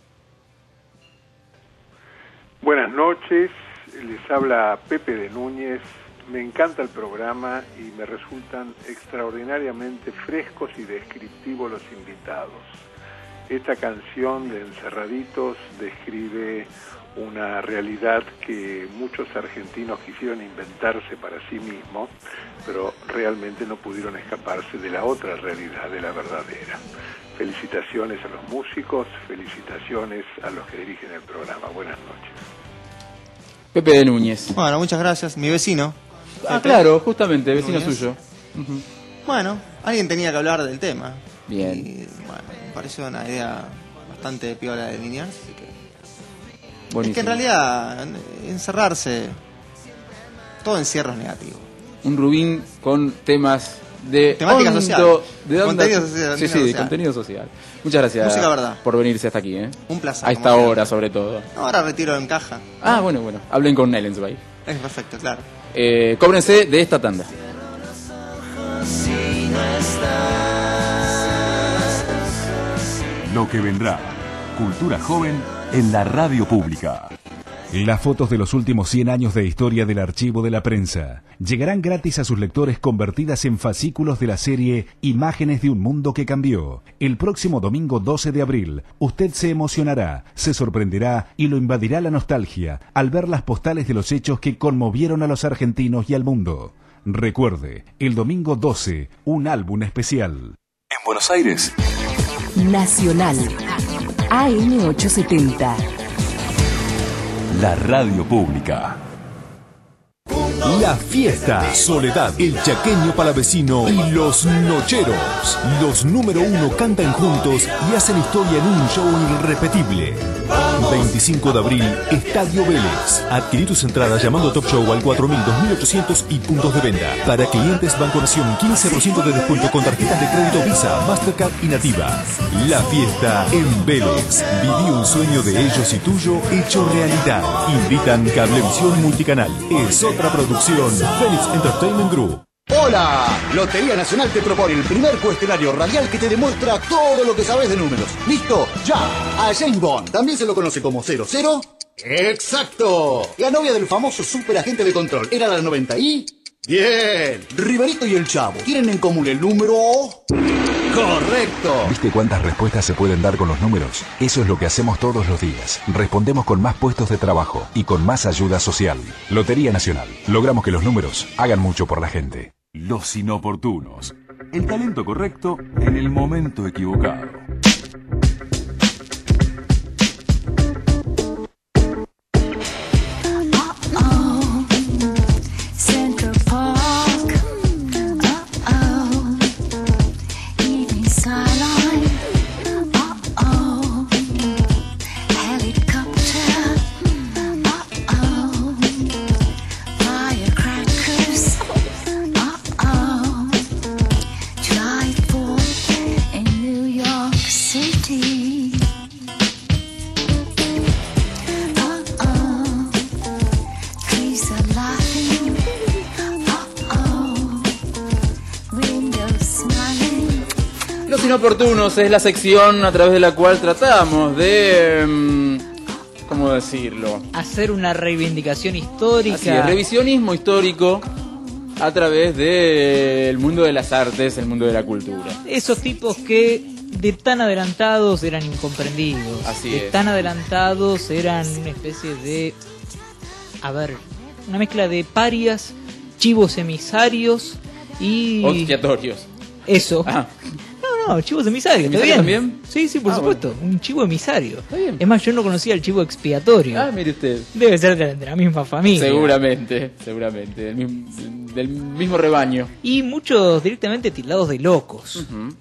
Buenas noches, les habla Pepe de Núñez. Me encanta el programa y me resultan extraordinariamente frescos y descriptivos los invitados. Esta canción de Encerraditos describe una realidad que muchos argentinos quisieron inventarse para sí mismos, pero realmente no pudieron escaparse de la otra realidad, de la verdadera. Felicitaciones a los músicos, felicitaciones a los que dirigen el programa. Buenas noches. Pepe de Núñez. Bueno, muchas gracias. Mi vecino. Ah, Pepe. claro, justamente, vecino Núñez. suyo. Uh-huh. Bueno, alguien tenía que hablar del tema. Bien. Y, bueno, me pareció una idea bastante piola de Liniers, así que... Buenísimo. Es que en realidad, encerrarse, todo encierro es negativo. Un Rubín con temas de temática hondo, social, de contenido social, sí, sí, social. de contenido social. Muchas gracias Música verdad. por venirse hasta aquí, ¿eh? Un placer. A esta hora, sobre todo. Ahora retiro en caja. Ah, bueno, bueno. Hablen con Nellensby. Es perfecto, claro. Eh, cóbrense de esta tanda. Lo que vendrá. Cultura joven en la radio pública. Las fotos de los últimos cien años de historia del Archivo de la Prensa llegarán gratis a sus lectores convertidas en fascículos de la serie Imágenes de un mundo que cambió. El próximo domingo doce de abril, usted se emocionará, se sorprenderá y lo invadirá la nostalgia al ver las postales de los hechos que conmovieron a los argentinos y al mundo. Recuerde, el domingo doce, un álbum especial. En Buenos Aires. Nacional. A M ochocientos setenta. La radio pública. La fiesta, Soledad, el chaqueño palavecino y los nocheros. Los número uno cantan juntos y hacen historia en un show irrepetible. veinticinco de abril, Estadio Vélez. Adquirí tus entradas llamando Top Show al cuatro mil, dos mil ochocientos y puntos de venta. Para clientes Banco Nación, quince por ciento de descuento con tarjetas de crédito Visa, Mastercard y Nativa. La fiesta en Vélez. Viví un sueño de ellos y tuyo hecho realidad. Invitan Cablevisión Multicanal. Es otra producción. Phoenix Entertainment Group. Hola, Lotería Nacional te propone el primer cuestionario radial que te demuestra todo lo que sabes de números. ¿Listo? Ya, a James Bond, también se lo conoce como cero cero, ¡Exacto! La novia del famoso superagente de control era la noventa y... ¡Bien! Riverito y el Chavo tienen en común el número... ¡Correcto! ¿Viste cuántas respuestas se pueden dar con los números? Eso es lo que hacemos todos los días. Respondemos con más puestos de trabajo y con más ayuda social. Lotería Nacional. Logramos que los números hagan mucho por la gente. Los inoportunos. El talento correcto en el momento equivocado. Inoportunos es la sección a través de la cual tratamos de... ¿cómo decirlo? Hacer una reivindicación histórica. Así es, revisionismo histórico a través del mundo de las artes, el mundo de la cultura. Esos tipos que de tan adelantados eran incomprendidos. Así de es. tan adelantados eran una especie de... A ver, una mezcla de parias, chivos emisarios y... O expiatorios. Eso. Ah. No, no, chivos emisarios, ¿está bien? ¿También? Sí, sí, por ah, supuesto. Bueno. Un chivo emisario. Está bien. Es más, yo no conocía al chivo expiatorio. Ah, mire usted. Debe ser de la, de la misma familia. Seguramente, seguramente. Del mismo, del mismo rebaño. Y muchos directamente tildados de locos. Uh-huh.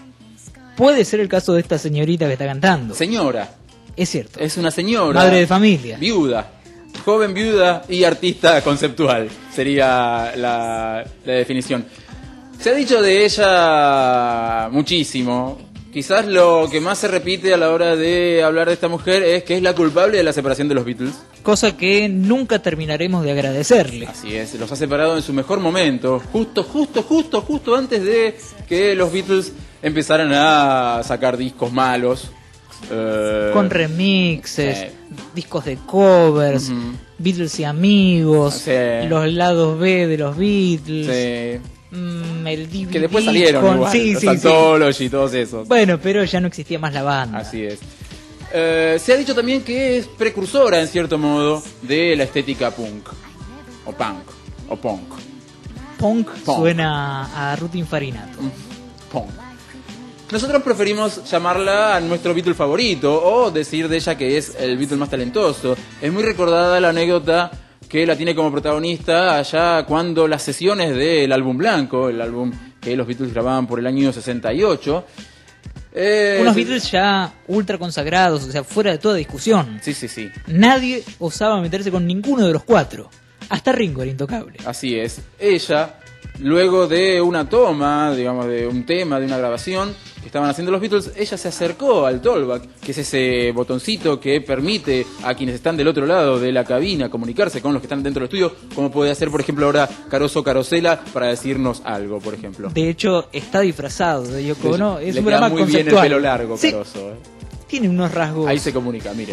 Puede ser el caso de esta señorita que está cantando. Señora. Es cierto. Es una señora. Madre de familia. Viuda. Joven viuda y artista conceptual. Sería la, la definición. Se ha dicho de ella muchísimo. Quizás lo que más se repite a la hora de hablar de esta mujer es que es la culpable de la separación de los Beatles. Cosa que nunca terminaremos de agradecerle. Así es, los ha separado en su mejor momento. Justo, justo, justo, justo antes de que los Beatles empezaran a sacar discos malos. Eh... Con remixes, sí. discos de covers, Uh-huh. Beatles y amigos, Sí. los lados B de los Beatles. Sí. Mm, el D V D Que después salieron con... igual, sí, los sí, Anthology sí. y todos esos. Bueno, pero ya no existía más la banda. Así es. Eh, se ha dicho también que es precursora, en cierto modo, de la estética punk. O punk. O punk. Punk, Punk. suena a Ruth Infarinato. Punk. Nosotros preferimos llamarla a nuestro Beatle favorito o decir de ella que es el Beatle más talentoso. Es muy recordada la anécdota que la tiene como protagonista allá cuando las sesiones del álbum blanco, el álbum que los Beatles grababan por el año sesenta y ocho. Eh, Unos se... Beatles ya ultra consagrados, o sea, fuera de toda discusión. Sí, sí, sí. Nadie osaba meterse con ninguno de los cuatro. Hasta Ringo era intocable. Así es. Ella, luego de una toma, digamos, de un tema, de una grabación que estaban haciendo los Beatles, ella se acercó al Talkback, que es ese botoncito que permite a quienes están del otro lado de la cabina comunicarse con los que están dentro del estudio, como puede hacer, por ejemplo, ahora Caroso Carosela para decirnos algo, por ejemplo. De hecho, está disfrazado de Yoko Ono. Es Le un queda programa muy conceptual. bien el pelo largo, Sí. Caroso. ¿eh? Tiene unos rasgos. Ahí se comunica, mire.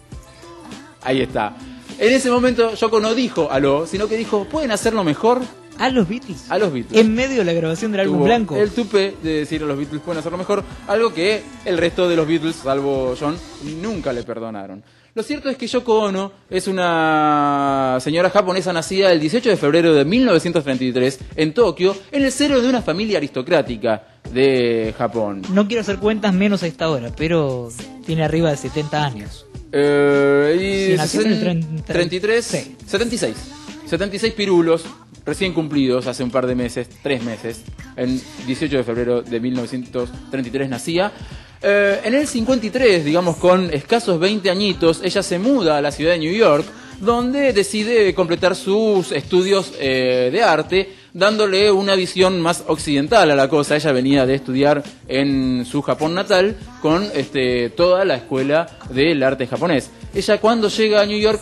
Ahí está. En ese momento Yoko no dijo aló, sino que dijo, ¿pueden hacerlo mejor? A los Beatles. A los Beatles. En medio de la grabación del álbum Tuvo blanco. el tupe de decir a los Beatles pueden hacerlo mejor, algo que el resto de los Beatles, salvo John, nunca le perdonaron. Lo cierto es que Yoko Ono es una señora japonesa nacida el dieciocho de febrero de mil novecientos treinta y tres en Tokio, en el seno de una familia aristocrática de Japón. No quiero hacer cuentas menos a esta hora, pero tiene arriba de setenta años. Eh, y Sí, nació en el sesen- treinta- treinta y tres, sí. setenta y seis. setenta y seis pirulos recién cumplidos hace un par de meses, tres meses. En dieciocho de febrero de mil novecientos treinta y tres nacía. Eh, en el cincuenta y tres, digamos con escasos veinte añitos, ella se muda a la ciudad de New York, donde decide completar sus estudios eh, de arte, dándole una visión más occidental a la cosa. Ella venía de estudiar en su Japón natal con este, toda la escuela del arte japonés. Ella cuando llega a New York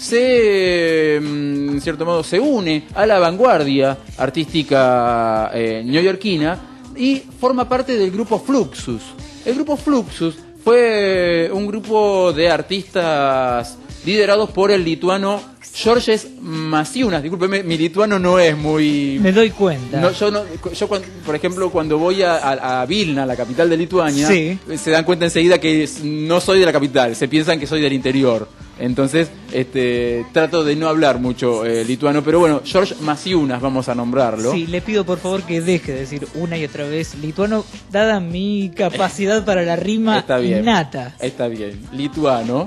se, en cierto modo, se une a la vanguardia artística eh, neoyorquina y forma parte del grupo Fluxus. El grupo Fluxus fue un grupo de artistas liderados por el lituano Georges Masiunas. Discúlpeme, mi lituano no es muy... Me doy cuenta. No, yo, no, yo cuando, por ejemplo, cuando voy a, a, a Vilna, la capital de Lituania, sí. se dan cuenta enseguida que no soy de la capital, se piensan que soy del interior. Entonces, este, trato de no hablar mucho eh, lituano, pero bueno, George Masiunas vamos a nombrarlo. Sí, le pido por favor que deje de decir una y otra vez lituano, dada mi capacidad para la rima Está bien, innata. Está bien, lituano.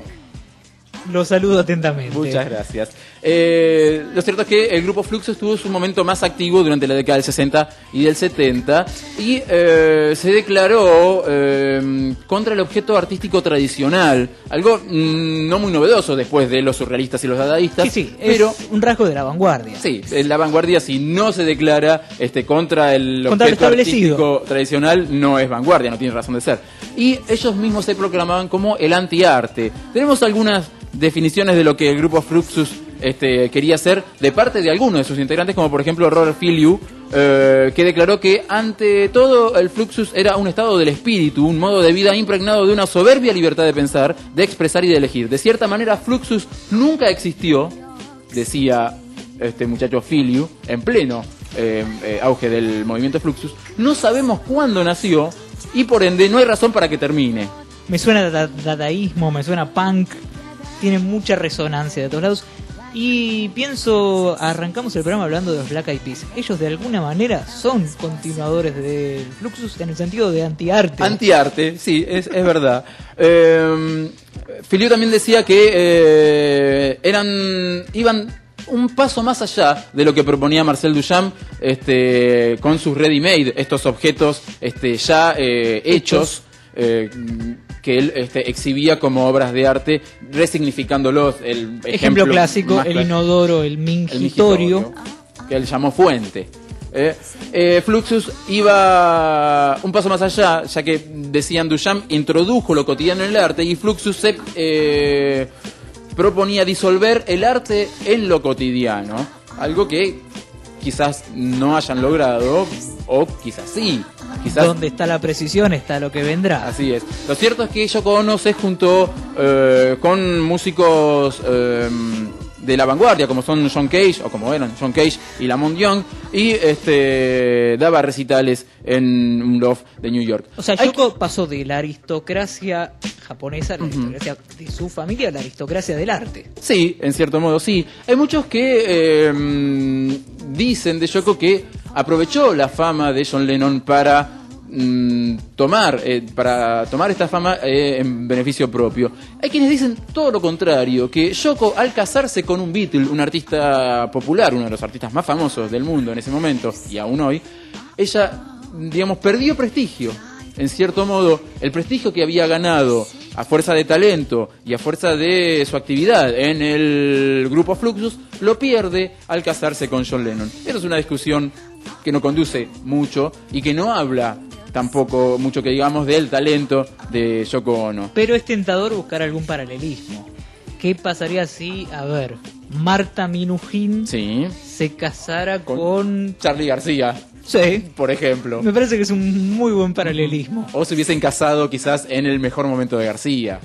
Lo saludo atentamente. Muchas gracias. Eh, lo cierto es que el grupo Fluxus tuvo su momento más activo durante la década del sesenta y del setenta y eh, se declaró eh, contra el objeto artístico tradicional, algo mm, no muy novedoso después de los surrealistas y los dadaístas. Sí, sí, pero es un rasgo de la vanguardia. Sí, la vanguardia si no se declara este, contra el Contra objeto lo establecido. artístico tradicional no es vanguardia, no tiene razón de ser. Y ellos mismos se proclamaban como el antiarte. Tenemos algunas definiciones de lo que el grupo Fluxus este, quería hacer de parte de algunos de sus integrantes, como por ejemplo Robert Filiu, eh, que declaró que ante todo el Fluxus era un estado del espíritu, un modo de vida impregnado de una soberbia libertad de pensar, de expresar y de elegir. De cierta manera, Fluxus nunca existió, decía este muchacho Filiu, en pleno eh, eh, auge del movimiento Fluxus. No sabemos cuándo nació y por ende no hay razón para que termine. Me suena da- dadaísmo, me suena punk, tiene mucha resonancia de todos lados. Y pienso, arrancamos el programa hablando de los Black Eyed Peas. Ellos de alguna manera son continuadores del Fluxus en el sentido de antiarte. Antiarte, sí, es, es verdad. Eh, Filiu también decía que eh, eran iban un paso más allá de lo que proponía Marcel Duchamp este, con sus ready-made, estos objetos este, ya eh, hechos. Eh, que él este, exhibía como obras de arte, resignificándolos. El ejemplo, ejemplo clásico, más el clásico, inodoro, el mingitorio, el mingitorio, que él llamó fuente. Eh, eh, Fluxus iba un paso más allá, ya que, decían Duchamp, introdujo lo cotidiano en el arte, y Fluxus se eh, proponía disolver el arte en lo cotidiano, algo que quizás no hayan logrado, o quizás sí. Quizás... Donde está la precisión está lo que vendrá. Así es. Lo cierto es que Yoko Ono se juntó eh, con músicos eh, de la vanguardia, como son John Cage, o como eran John Cage y Lamont Young, y este daba recitales en un loft de New York. O sea, Hay Yoko que... pasó de la aristocracia japonesa, la uh-huh. aristocracia de su familia, a la aristocracia del arte. Sí, en cierto modo, sí. Hay muchos que eh, dicen de Yoko que aprovechó la fama de John Lennon para mm, tomar eh, para tomar esta fama eh, en beneficio propio. Hay quienes dicen todo lo contrario, que Yoko, al casarse con un Beatle, un artista popular, uno de los artistas más famosos del mundo en ese momento y aún hoy, ella, digamos, perdió prestigio. En cierto modo, el prestigio que había ganado a fuerza de talento y a fuerza de su actividad en el grupo Fluxus, lo pierde al casarse con John Lennon. Esa es una discusión que no conduce mucho y que no habla tampoco mucho, que digamos, del talento de Yoko Ono. Pero es tentador buscar algún paralelismo. ¿Qué pasaría si, a ver, Marta Minujín sí. se casara con... con Charly García? Sí. Por ejemplo. Me parece que es un muy buen paralelismo. O se hubiesen casado quizás en el mejor momento de García.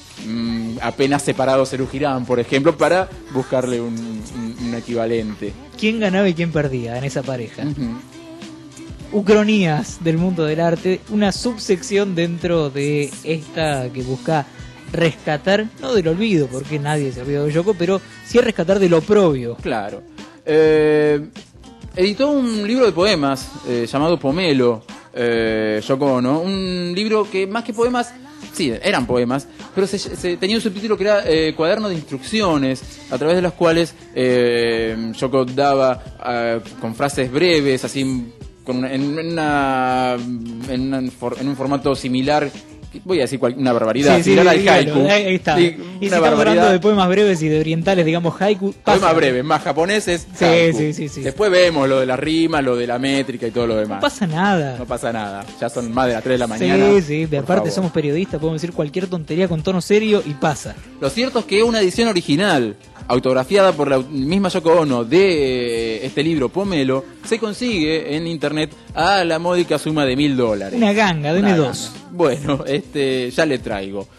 Mm, apenas separado Serú Girán, por ejemplo, para buscarle un, un, un equivalente. ¿Quién ganaba y quién perdía en esa pareja? Uh-huh. Ucronías del mundo del arte, una subsección dentro de esta que busca rescatar, no del olvido, porque nadie se olvidó de Yoko, pero sí rescatar del oprobio. Claro. Eh... Editó un libro de poemas eh, llamado Pomelo, eh, Yoko Ono, un libro que más que poemas, sí, eran poemas, pero se, se tenía un subtítulo que era eh, Cuaderno de Instrucciones, a través de las cuales eh, Yoko daba eh, con frases breves, así con una, en, una, en, una, en un formato similar. Voy a decir cual, una barbaridad, sí, similar sí, al haiku. Dígalo, ahí está. Sí, y si estamos barbaridad. hablando de poemas breves y de orientales, digamos haiku, pasa. Poemas breves, más japoneses, sí, haiku. Sí, sí, sí. Después vemos lo de la rima, lo de la métrica y todo lo demás. No pasa nada. No pasa nada. Ya son más de las tres de la mañana. Sí, sí, de aparte favor. Somos periodistas, podemos decir cualquier tontería con tono serio y pasa. Lo cierto es que una edición original, autografiada por la misma Yoko Ono, de este libro Pomelo, se consigue en internet a la módica suma de mil dólares. Una ganga, deme Una dos. Ganga. Bueno, este, ya le traigo.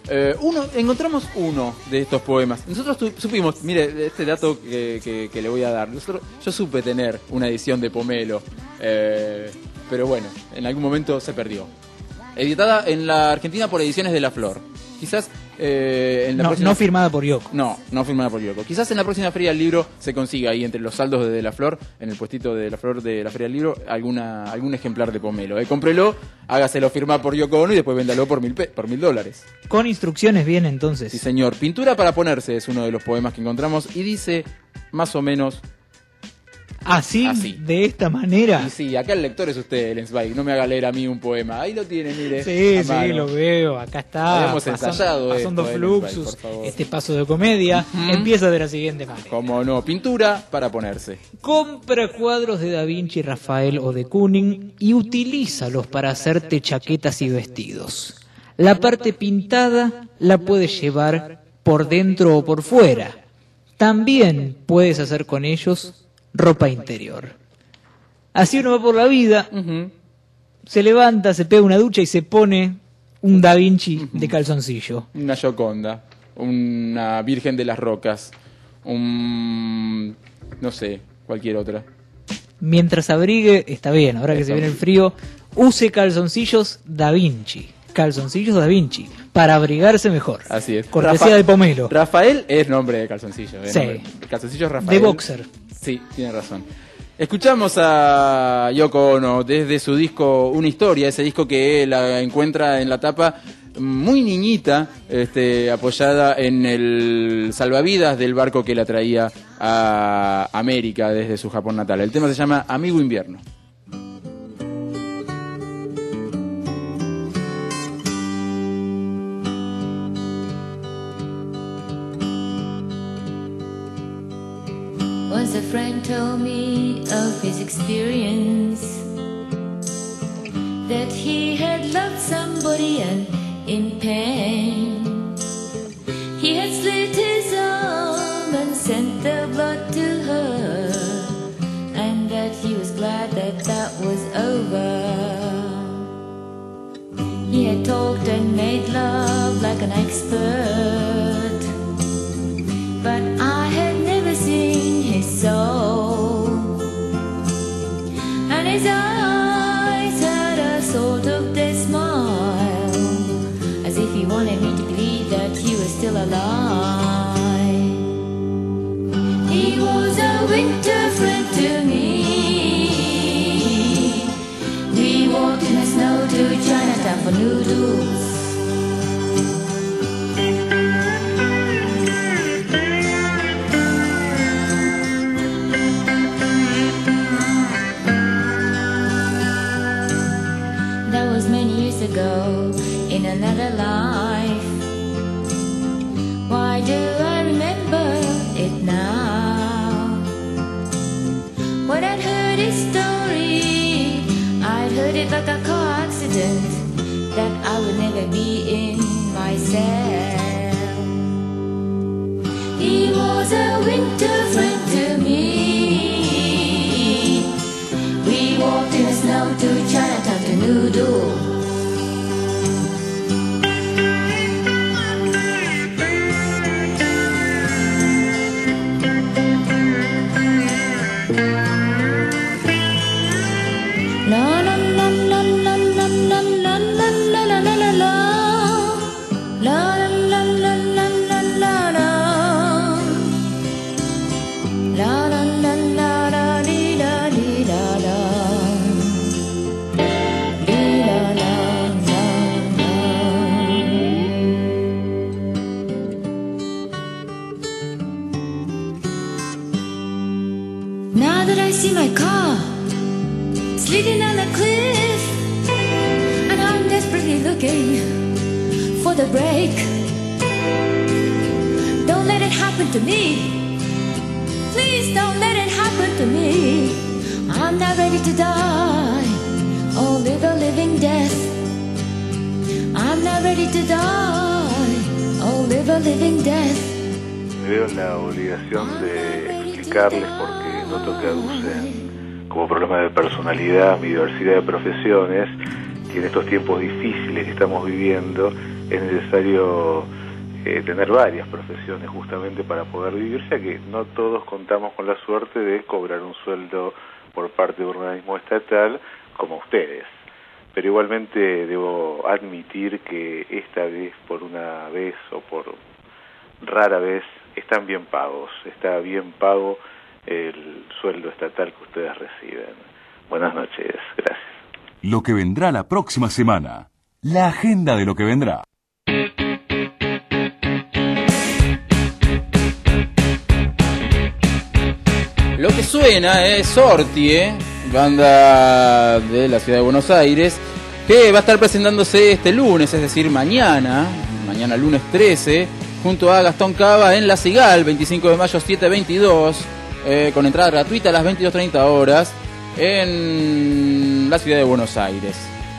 Eh, uno, encontramos uno de estos poemas. Nosotros tu, supimos, mire, este dato que, que, que le voy a dar. Nosotros, yo supe tener una edición de Pomelo, eh, pero bueno, en algún momento se perdió. Editada en la Argentina por Ediciones de la Flor. Quizás eh, en la no, próxima... no firmada por Yoko. No, no firmada por Yoko. Quizás en la próxima Feria del Libro se consiga ahí entre los saldos de, de la Flor, en el puestito de la Flor de la Feria del Libro, alguna algún ejemplar de Pomelo. Eh, cómprelo, hágaselo firmar por Yoko Ono y después véndalo por mil, pe- por mil dólares. Con instrucciones bien entonces. Sí, señor. Pintura para ponerse es uno de los poemas que encontramos y dice más o menos... ¿Así? Así. ¿De esta manera? Y sí, acá el lector es usted, Lensbike. No me haga leer a mí un poema. Ahí lo tiene, mire. Sí, a sí, mano. lo veo. Acá está. Habíamos ensayado pasando esto, eh, Fluxus, Lensbike, por favor. este paso de comedia. Ujú. Empieza de la siguiente manera. Como no, pintura para ponerse. Compra cuadros de Da Vinci, Rafael o de Kooning y utilízalos para hacerte chaquetas y vestidos. La parte pintada la puedes llevar por dentro o por fuera. También puedes hacer con ellos ropa interior. Así uno va por la vida, uh-huh. se levanta, se pega una ducha y se pone un Da Vinci uh-huh. de calzoncillo. Una Gioconda, una Virgen de las Rocas, un... no sé, cualquier otra. Mientras abrigue, está bien, ahora que Está se viene bien. el frío, use calzoncillos Da Vinci. Calzoncillos Da Vinci, para abrigarse mejor. Así es. Cortesía Rafa- de Pomelo. Rafael es nombre de calzoncillo. ¿eh? Sí. Nombre- Calzoncillo Rafael. De boxer. Sí, tiene razón. Escuchamos a Yoko Ono desde su disco Una Historia, ese disco que la encuentra en la tapa muy niñita, este, apoyada en el salvavidas del barco que la traía a América desde su Japón natal. El tema se llama Amigo Invierno. Once a friend told me of his experience, that he had loved somebody and in pain he had slit his arm and sent the blood to her, and that he was glad that that was over. He had talked and made love like an expert, but I had never seen his soul, and his eyes had a sort of dead smile, as if he wanted me to believe that he was still alive. He was a winter friend to me. We walked in the snow to Chinatown for noodles. That was many years ago in another life. Why do I remember it now? When I'd heard his story, I'd heard it like a car accident that I would never be in myself. He was a winter friend to me. We walked in the snow to Chinatown to noodle. La la la la la la la la la la la la la la. La la la la la la la la. La la la la la dee da dee da da. Dee da da da da. Now that I see my car sliding on a cliff, and I'm desperately looking for the brake. Don't let it happen to me. Please don't let it happen to me. I'm not ready to die or live a living death. I'm not ready to die or live a living death. Me veo en la obligación de explicarles porque noto que aducen como problema de personalidad mi diversidad de profesiones, y en estos tiempos difíciles que estamos viviendo es necesario eh, tener varias profesiones justamente para poder vivir, ya que no todos contamos con la suerte de cobrar un sueldo por parte de un organismo estatal como ustedes. Pero igualmente debo admitir que esta vez, por una vez o por rara vez, están bien pagos, está bien pago el sueldo estatal que ustedes reciben. Buenas noches, gracias. Lo que vendrá la próxima semana. La agenda de lo que vendrá. Lo que suena es Sortie, banda de la ciudad de Buenos Aires, que va a estar presentándose este lunes, es decir, mañana, mañana lunes trece, junto a Gastón Cava en La Cigal, veinticinco de mayo, siete veintidós, eh, con entrada gratuita a las veintidós treinta horas, en la ciudad de Buenos Aires.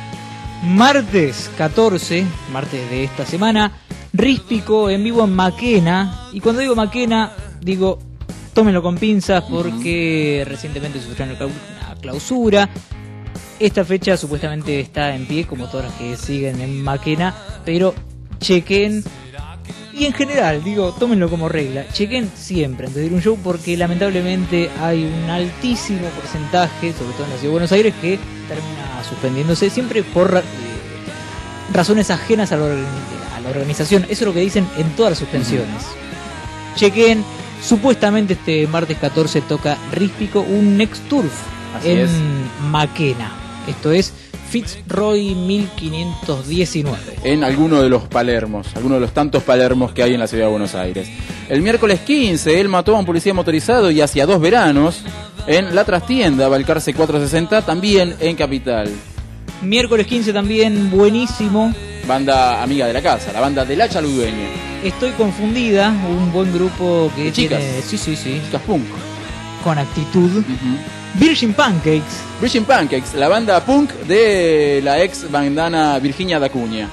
Martes catorce, martes de esta semana, Ríspico en vivo en Maquena. Y cuando digo Maquena, digo, tómenlo con pinzas porque uh-huh. recientemente sufrieron una clausura. Esta fecha supuestamente está en pie, como todas las que siguen en Maquena, pero chequen. Y en general, digo, tómenlo como regla, chequen siempre antes de ir a un show, porque lamentablemente hay un altísimo porcentaje, sobre todo en la ciudad de Buenos Aires, que termina suspendiéndose siempre por eh, razones ajenas a la, a la organización. Eso es lo que dicen en todas las suspensiones. Uh-huh. Chequen, supuestamente este martes catorce toca Ríspico, un Next Turf Así en es. Maquena. Esto es Fitzroy mil quinientos diecinueve. En alguno de los Palermos, alguno de los tantos Palermos que hay en la ciudad de Buenos Aires. El miércoles quince, él mató a un policía motorizado y hacia dos veranos en La Trastienda, Balcarce cuatrocientos sesenta, también en Capital. Miércoles quince también, buenísimo. Banda amiga de la casa, la banda del Hacha Ludueña. Estoy confundida, un buen grupo que de chicas. tiene... Sí, sí, sí. Chicas punk. Con actitud. Uh-huh. Virgin Pancakes. Virgin Pancakes, la banda punk de la ex bandana Virginia Dacuña.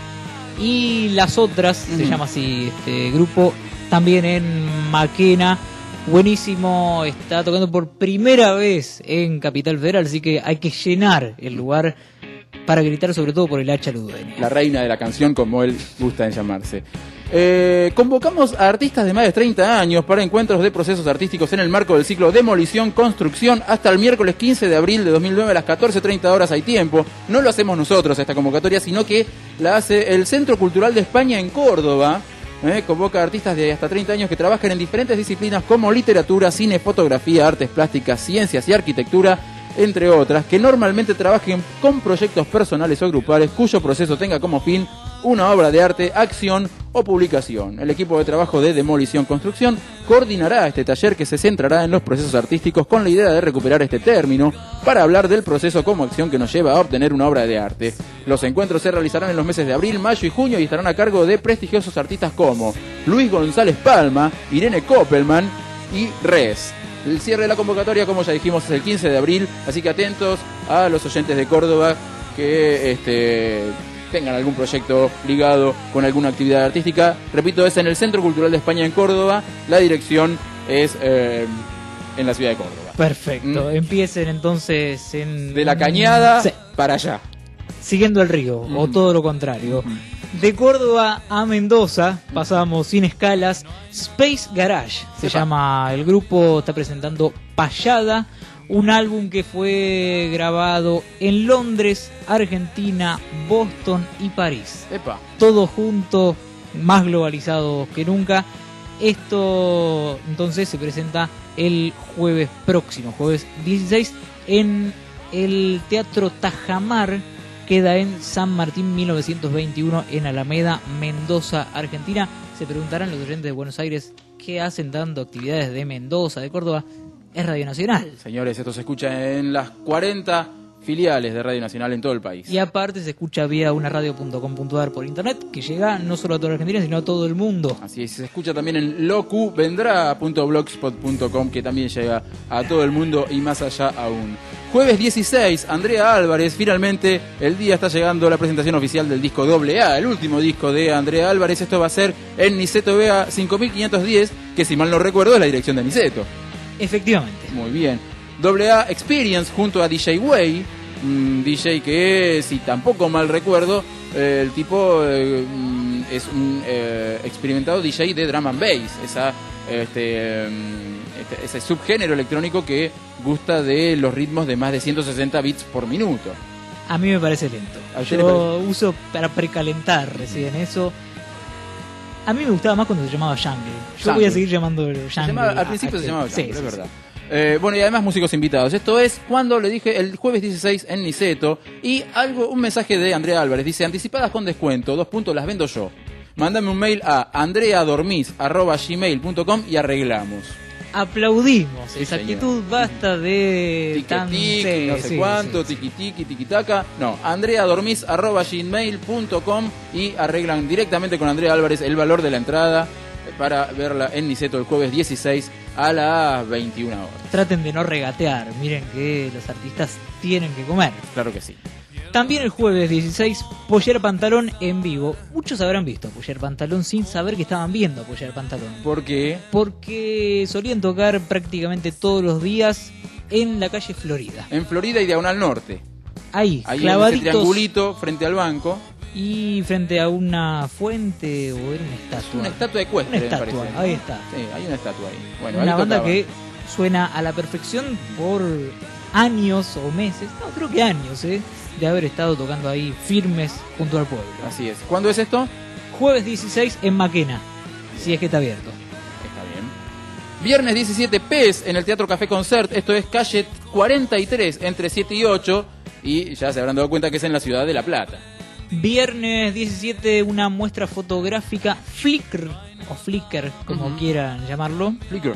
Y las otras, uh-huh. se llama así este grupo, también en Maquena. Buenísimo, está tocando por primera vez en Capital Federal, así que hay que llenar el lugar para gritar, sobre todo por el Hacha Ludueña. La reina de la canción, como él gusta en llamarse. Eh, convocamos a artistas de más de treinta años para encuentros de procesos artísticos en el marco del ciclo Demolición Construcción hasta el miércoles quince de abril de dos mil nueve a las catorce treinta horas. Hay tiempo. No lo hacemos nosotros esta convocatoria, sino que la hace el Centro Cultural de España en Córdoba. Eh, convoca a artistas de hasta treinta años que trabajan en diferentes disciplinas como literatura, cine, fotografía, artes plásticas, ciencias y arquitectura, entre otras, que normalmente trabajen con proyectos personales o grupales cuyo proceso tenga como fin una obra de arte, acción o publicación. El equipo de trabajo de Demolición Construcción coordinará este taller que se centrará en los procesos artísticos con la idea de recuperar este término para hablar del proceso como acción que nos lleva a obtener una obra de arte. Los encuentros se realizarán en los meses de abril, mayo y junio y estarán a cargo de prestigiosos artistas como Luis González Palma, Irene Koppelman y Res. El cierre de la convocatoria, como ya dijimos, es el quince de abril, así que atentos a los oyentes de Córdoba que este, tengan algún proyecto ligado con alguna actividad artística. Repito, es en el Centro Cultural de España en Córdoba. La dirección es eh, en la ciudad de Córdoba. Perfecto. ¿Mm? Empiecen entonces en... De la Cañada sí. para allá. Siguiendo el río, mm. o todo lo contrario. Mm. De Córdoba a Mendoza pasamos sin escalas. Space Garage se Epa. llama el grupo, está presentando Payada, un álbum que fue grabado en Londres, Argentina, Boston y París. Epa. Todo junto, más globalizado que nunca. Esto entonces se presenta el jueves próximo, jueves dieciséis, en el Teatro Tajamar. Queda en San Martín mil novecientos veintiuno en Alameda, Mendoza, Argentina. Se preguntarán los oyentes de Buenos Aires qué hacen dando actividades de Mendoza, de Córdoba. Es Radio Nacional. Señores, esto se escucha en las cuarenta filiales de Radio Nacional en todo el país. Y aparte se escucha vía una radio punto com punto a r por internet, que llega no solo a toda la Argentina, sino a todo el mundo. Así es, se escucha también en locuvendrá punto blogspot punto com, que también llega a todo el mundo y más allá aún. Jueves dieciséis, Andrea Álvarez, finalmente el día está llegando la presentación oficial del disco doble A, el último disco de Andrea Álvarez. Esto va a ser en Niceto Vega cinco mil quinientos diez, que si mal no recuerdo es la dirección de Niceto. Efectivamente. Muy bien. doble A Experience junto a D J Way, un D J que, si tampoco mal recuerdo, eh, el tipo eh, es un eh, experimentado D J de drum and bass, esa, este, este, ese subgénero electrónico que gusta de los ritmos de más de ciento sesenta bits por minuto. A mí me parece lento. Yo uso para precalentar recién eso. A mí me gustaba más cuando se llamaba Jungle. Yo Jungle. voy a seguir llamándolo Jungle. Se llamaba, al principio se llamaba Jungle, sí, es sí, verdad. sí. Eh, bueno, y además músicos invitados. Esto es cuando le dije el jueves dieciséis en Niceto. Y algo, un mensaje de Andrea Álvarez. Dice, anticipadas con descuento, dos puntos, las vendo yo. Mándame un mail a andreadormis arroba gmail punto com y arreglamos. Aplaudimos Sí, esa señor. actitud, basta de Tic, tan... tic, sí, no sé sí, cuánto, sí, sí. tiqui tiqui, tiqui taca. No, andreadormis arroba gmail punto com y arreglan directamente con Andrea Álvarez el valor de la entrada para verla en Niceto el jueves dieciséis a las veintiuna horas. Traten de no regatear, miren que los artistas tienen que comer. Claro que sí. También el jueves dieciséis, Poller Pantalón en vivo. Muchos habrán visto a Poller Pantalón sin saber que estaban viendo a Poller Pantalón. ¿Por qué? Porque solían tocar prácticamente todos los días en la calle Florida. En Florida y Diagonal Norte. Ahí, Ahí en ese clavaditos. triangulito frente al banco. Y frente a una fuente o era una estatua. Una estatua ecuestre, Una estatua, me parece. ahí está. Sí, hay una estatua ahí. Bueno, ahí Una banda tocaba. que suena a la perfección por años o meses, no, creo que años, ¿eh? de haber estado tocando ahí firmes junto al pueblo. Así es. ¿Cuándo es esto? Jueves dieciséis en Maquena, si es que está abierto. Está bien. Viernes diecisiete, P E S en el Teatro Café Concert. Esto es calle cuarenta y tres, entre siete y ocho. Y ya se habrán dado cuenta que es en la ciudad de La Plata. Viernes diecisiete, una muestra fotográfica Flickr, o Flickr, como Ujú. quieran llamarlo. Flickr.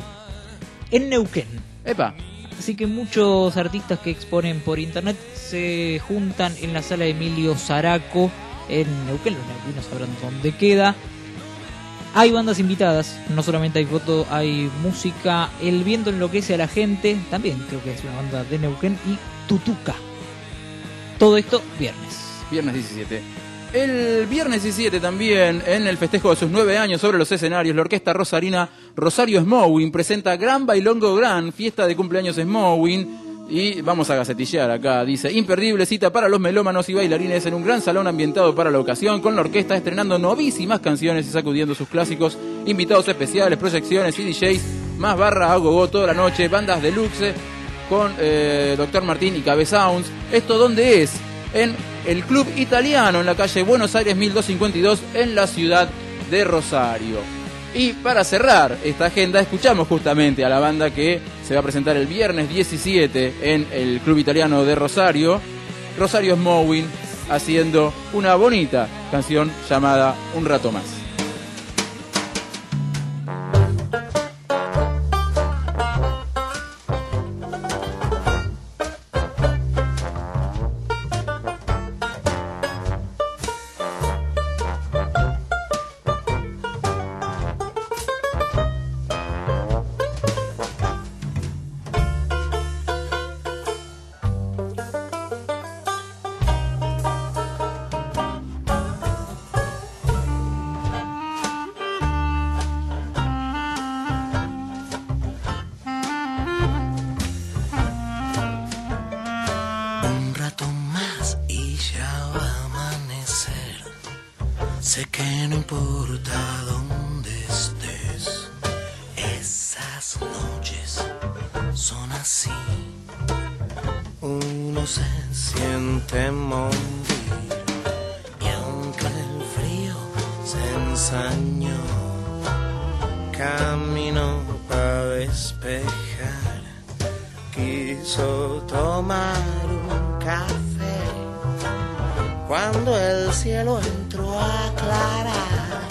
En Neuquén. Epa. Así que muchos artistas que exponen por internet se juntan en la sala Emilio Zaraco en Neuquén. Los neuquinos sabrán dónde queda. Hay bandas invitadas, no solamente hay foto, hay música. El viento enloquece a la gente, también creo que es una banda de Neuquén. Y Tutuca. Todo esto viernes. Viernes diecisiete. El viernes diecisiete también, en el festejo de sus nueve años sobre los escenarios, la orquesta rosarina Rosario Smowin presenta Gran Bailongo Gran, fiesta de cumpleaños Smowin. Y vamos a gacetillar acá, dice, imperdible cita para los melómanos y bailarines en un gran salón ambientado para la ocasión, con la orquesta estrenando novísimas canciones y sacudiendo sus clásicos, invitados especiales, proyecciones y D Js, más barras a gogo toda la noche, bandas deluxe con eh, Doctor Martín y Cabe Sounds. ¿Esto dónde es? En el Club Italiano, en la calle Buenos Aires mil doscientos cincuenta y dos, en la ciudad de Rosario. Y para cerrar esta agenda, escuchamos justamente a la banda que se va a presentar el viernes diecisiete en el Club Italiano de Rosario, Rosario Smowin, haciendo una bonita canción llamada Un Rato Más. Un rato más y ya va a amanecer. Sé que no importa dónde estés, esas noches son así. Uno se siente morir y aunque el frío se ensañó, caminó para despejar. Quiso tomar un café cuando el cielo entró a aclarar.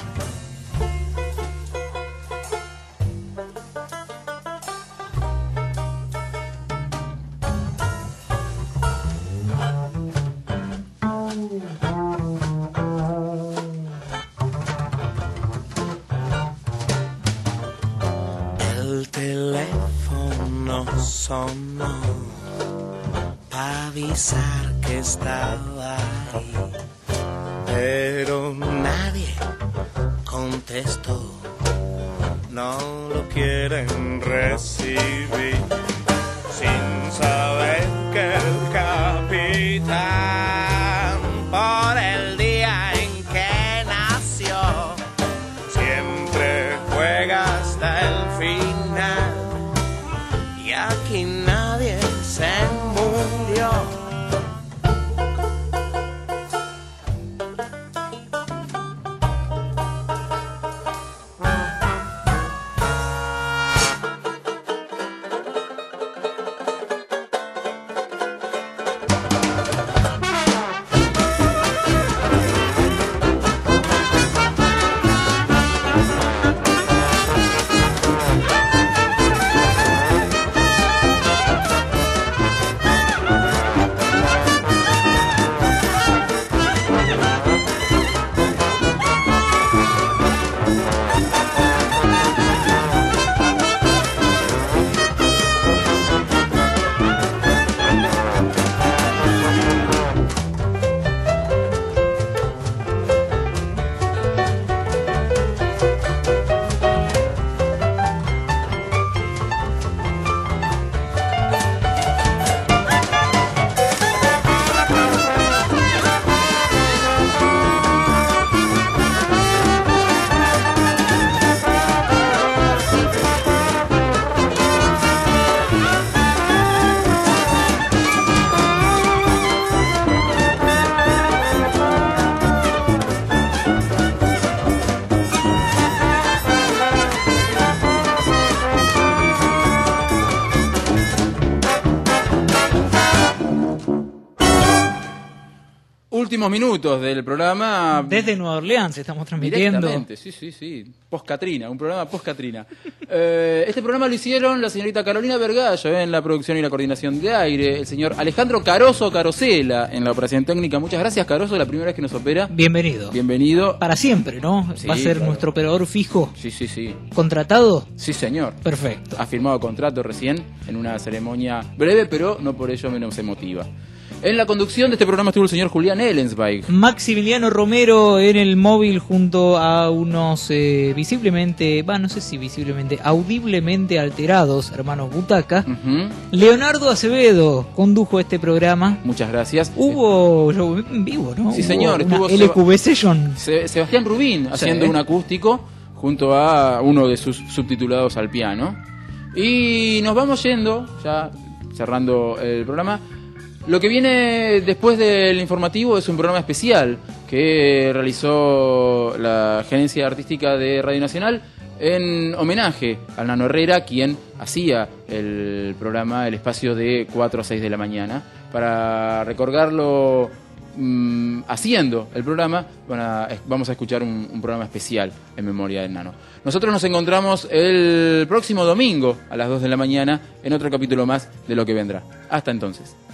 El teléfono sonó para avisar que estaba ahí, pero nadie contestó. No lo quieren recibir, sin saber que el capitán, por el día en que nació, últimos minutos del programa. Desde Nueva Orleans estamos transmitiendo. Directamente, sí, sí, sí. Post-Catrina, un programa post-Catrina. eh, este programa lo hicieron la señorita Carolina Vergallo eh, en la producción y la coordinación de aire, el señor Alejandro Caroso Carosela en la operación técnica. Muchas gracias, Caroso, la primera vez que nos opera. Bienvenido. Bienvenido. Para siempre, ¿no? Sí, Va a ser claro. nuestro operador fijo. Sí, sí, sí. ¿Contratado? Sí, señor. Perfecto. Ha firmado contrato recién en una ceremonia breve, pero no por ello menos emotiva. En la conducción de este programa estuvo el señor Julián Ellensweig. Maximiliano Romero en el móvil junto a unos eh, visiblemente, va, no sé si visiblemente, audiblemente alterados hermanos Butaca. Uh-huh. Leonardo Acevedo condujo este programa. Muchas gracias. Hubo show en vivo, ¿no? Sí, Hubo señor. una Estuvo L Q B Session. Se- Sebastián Rubín haciendo Sí. un acústico junto a uno de sus subtitulados al piano. Y nos vamos yendo, ya cerrando el programa. Lo que viene después del informativo es un programa especial que realizó la gerencia artística de Radio Nacional en homenaje al Nano Herrera, quien hacía el programa, el espacio de cuatro a seis de la mañana. Para recordarlo mmm, haciendo el programa, van a- vamos a escuchar un, un programa especial en memoria del Nano. Nosotros nos encontramos el próximo domingo a las dos de la mañana en otro capítulo más de Lo que vendrá. Hasta entonces.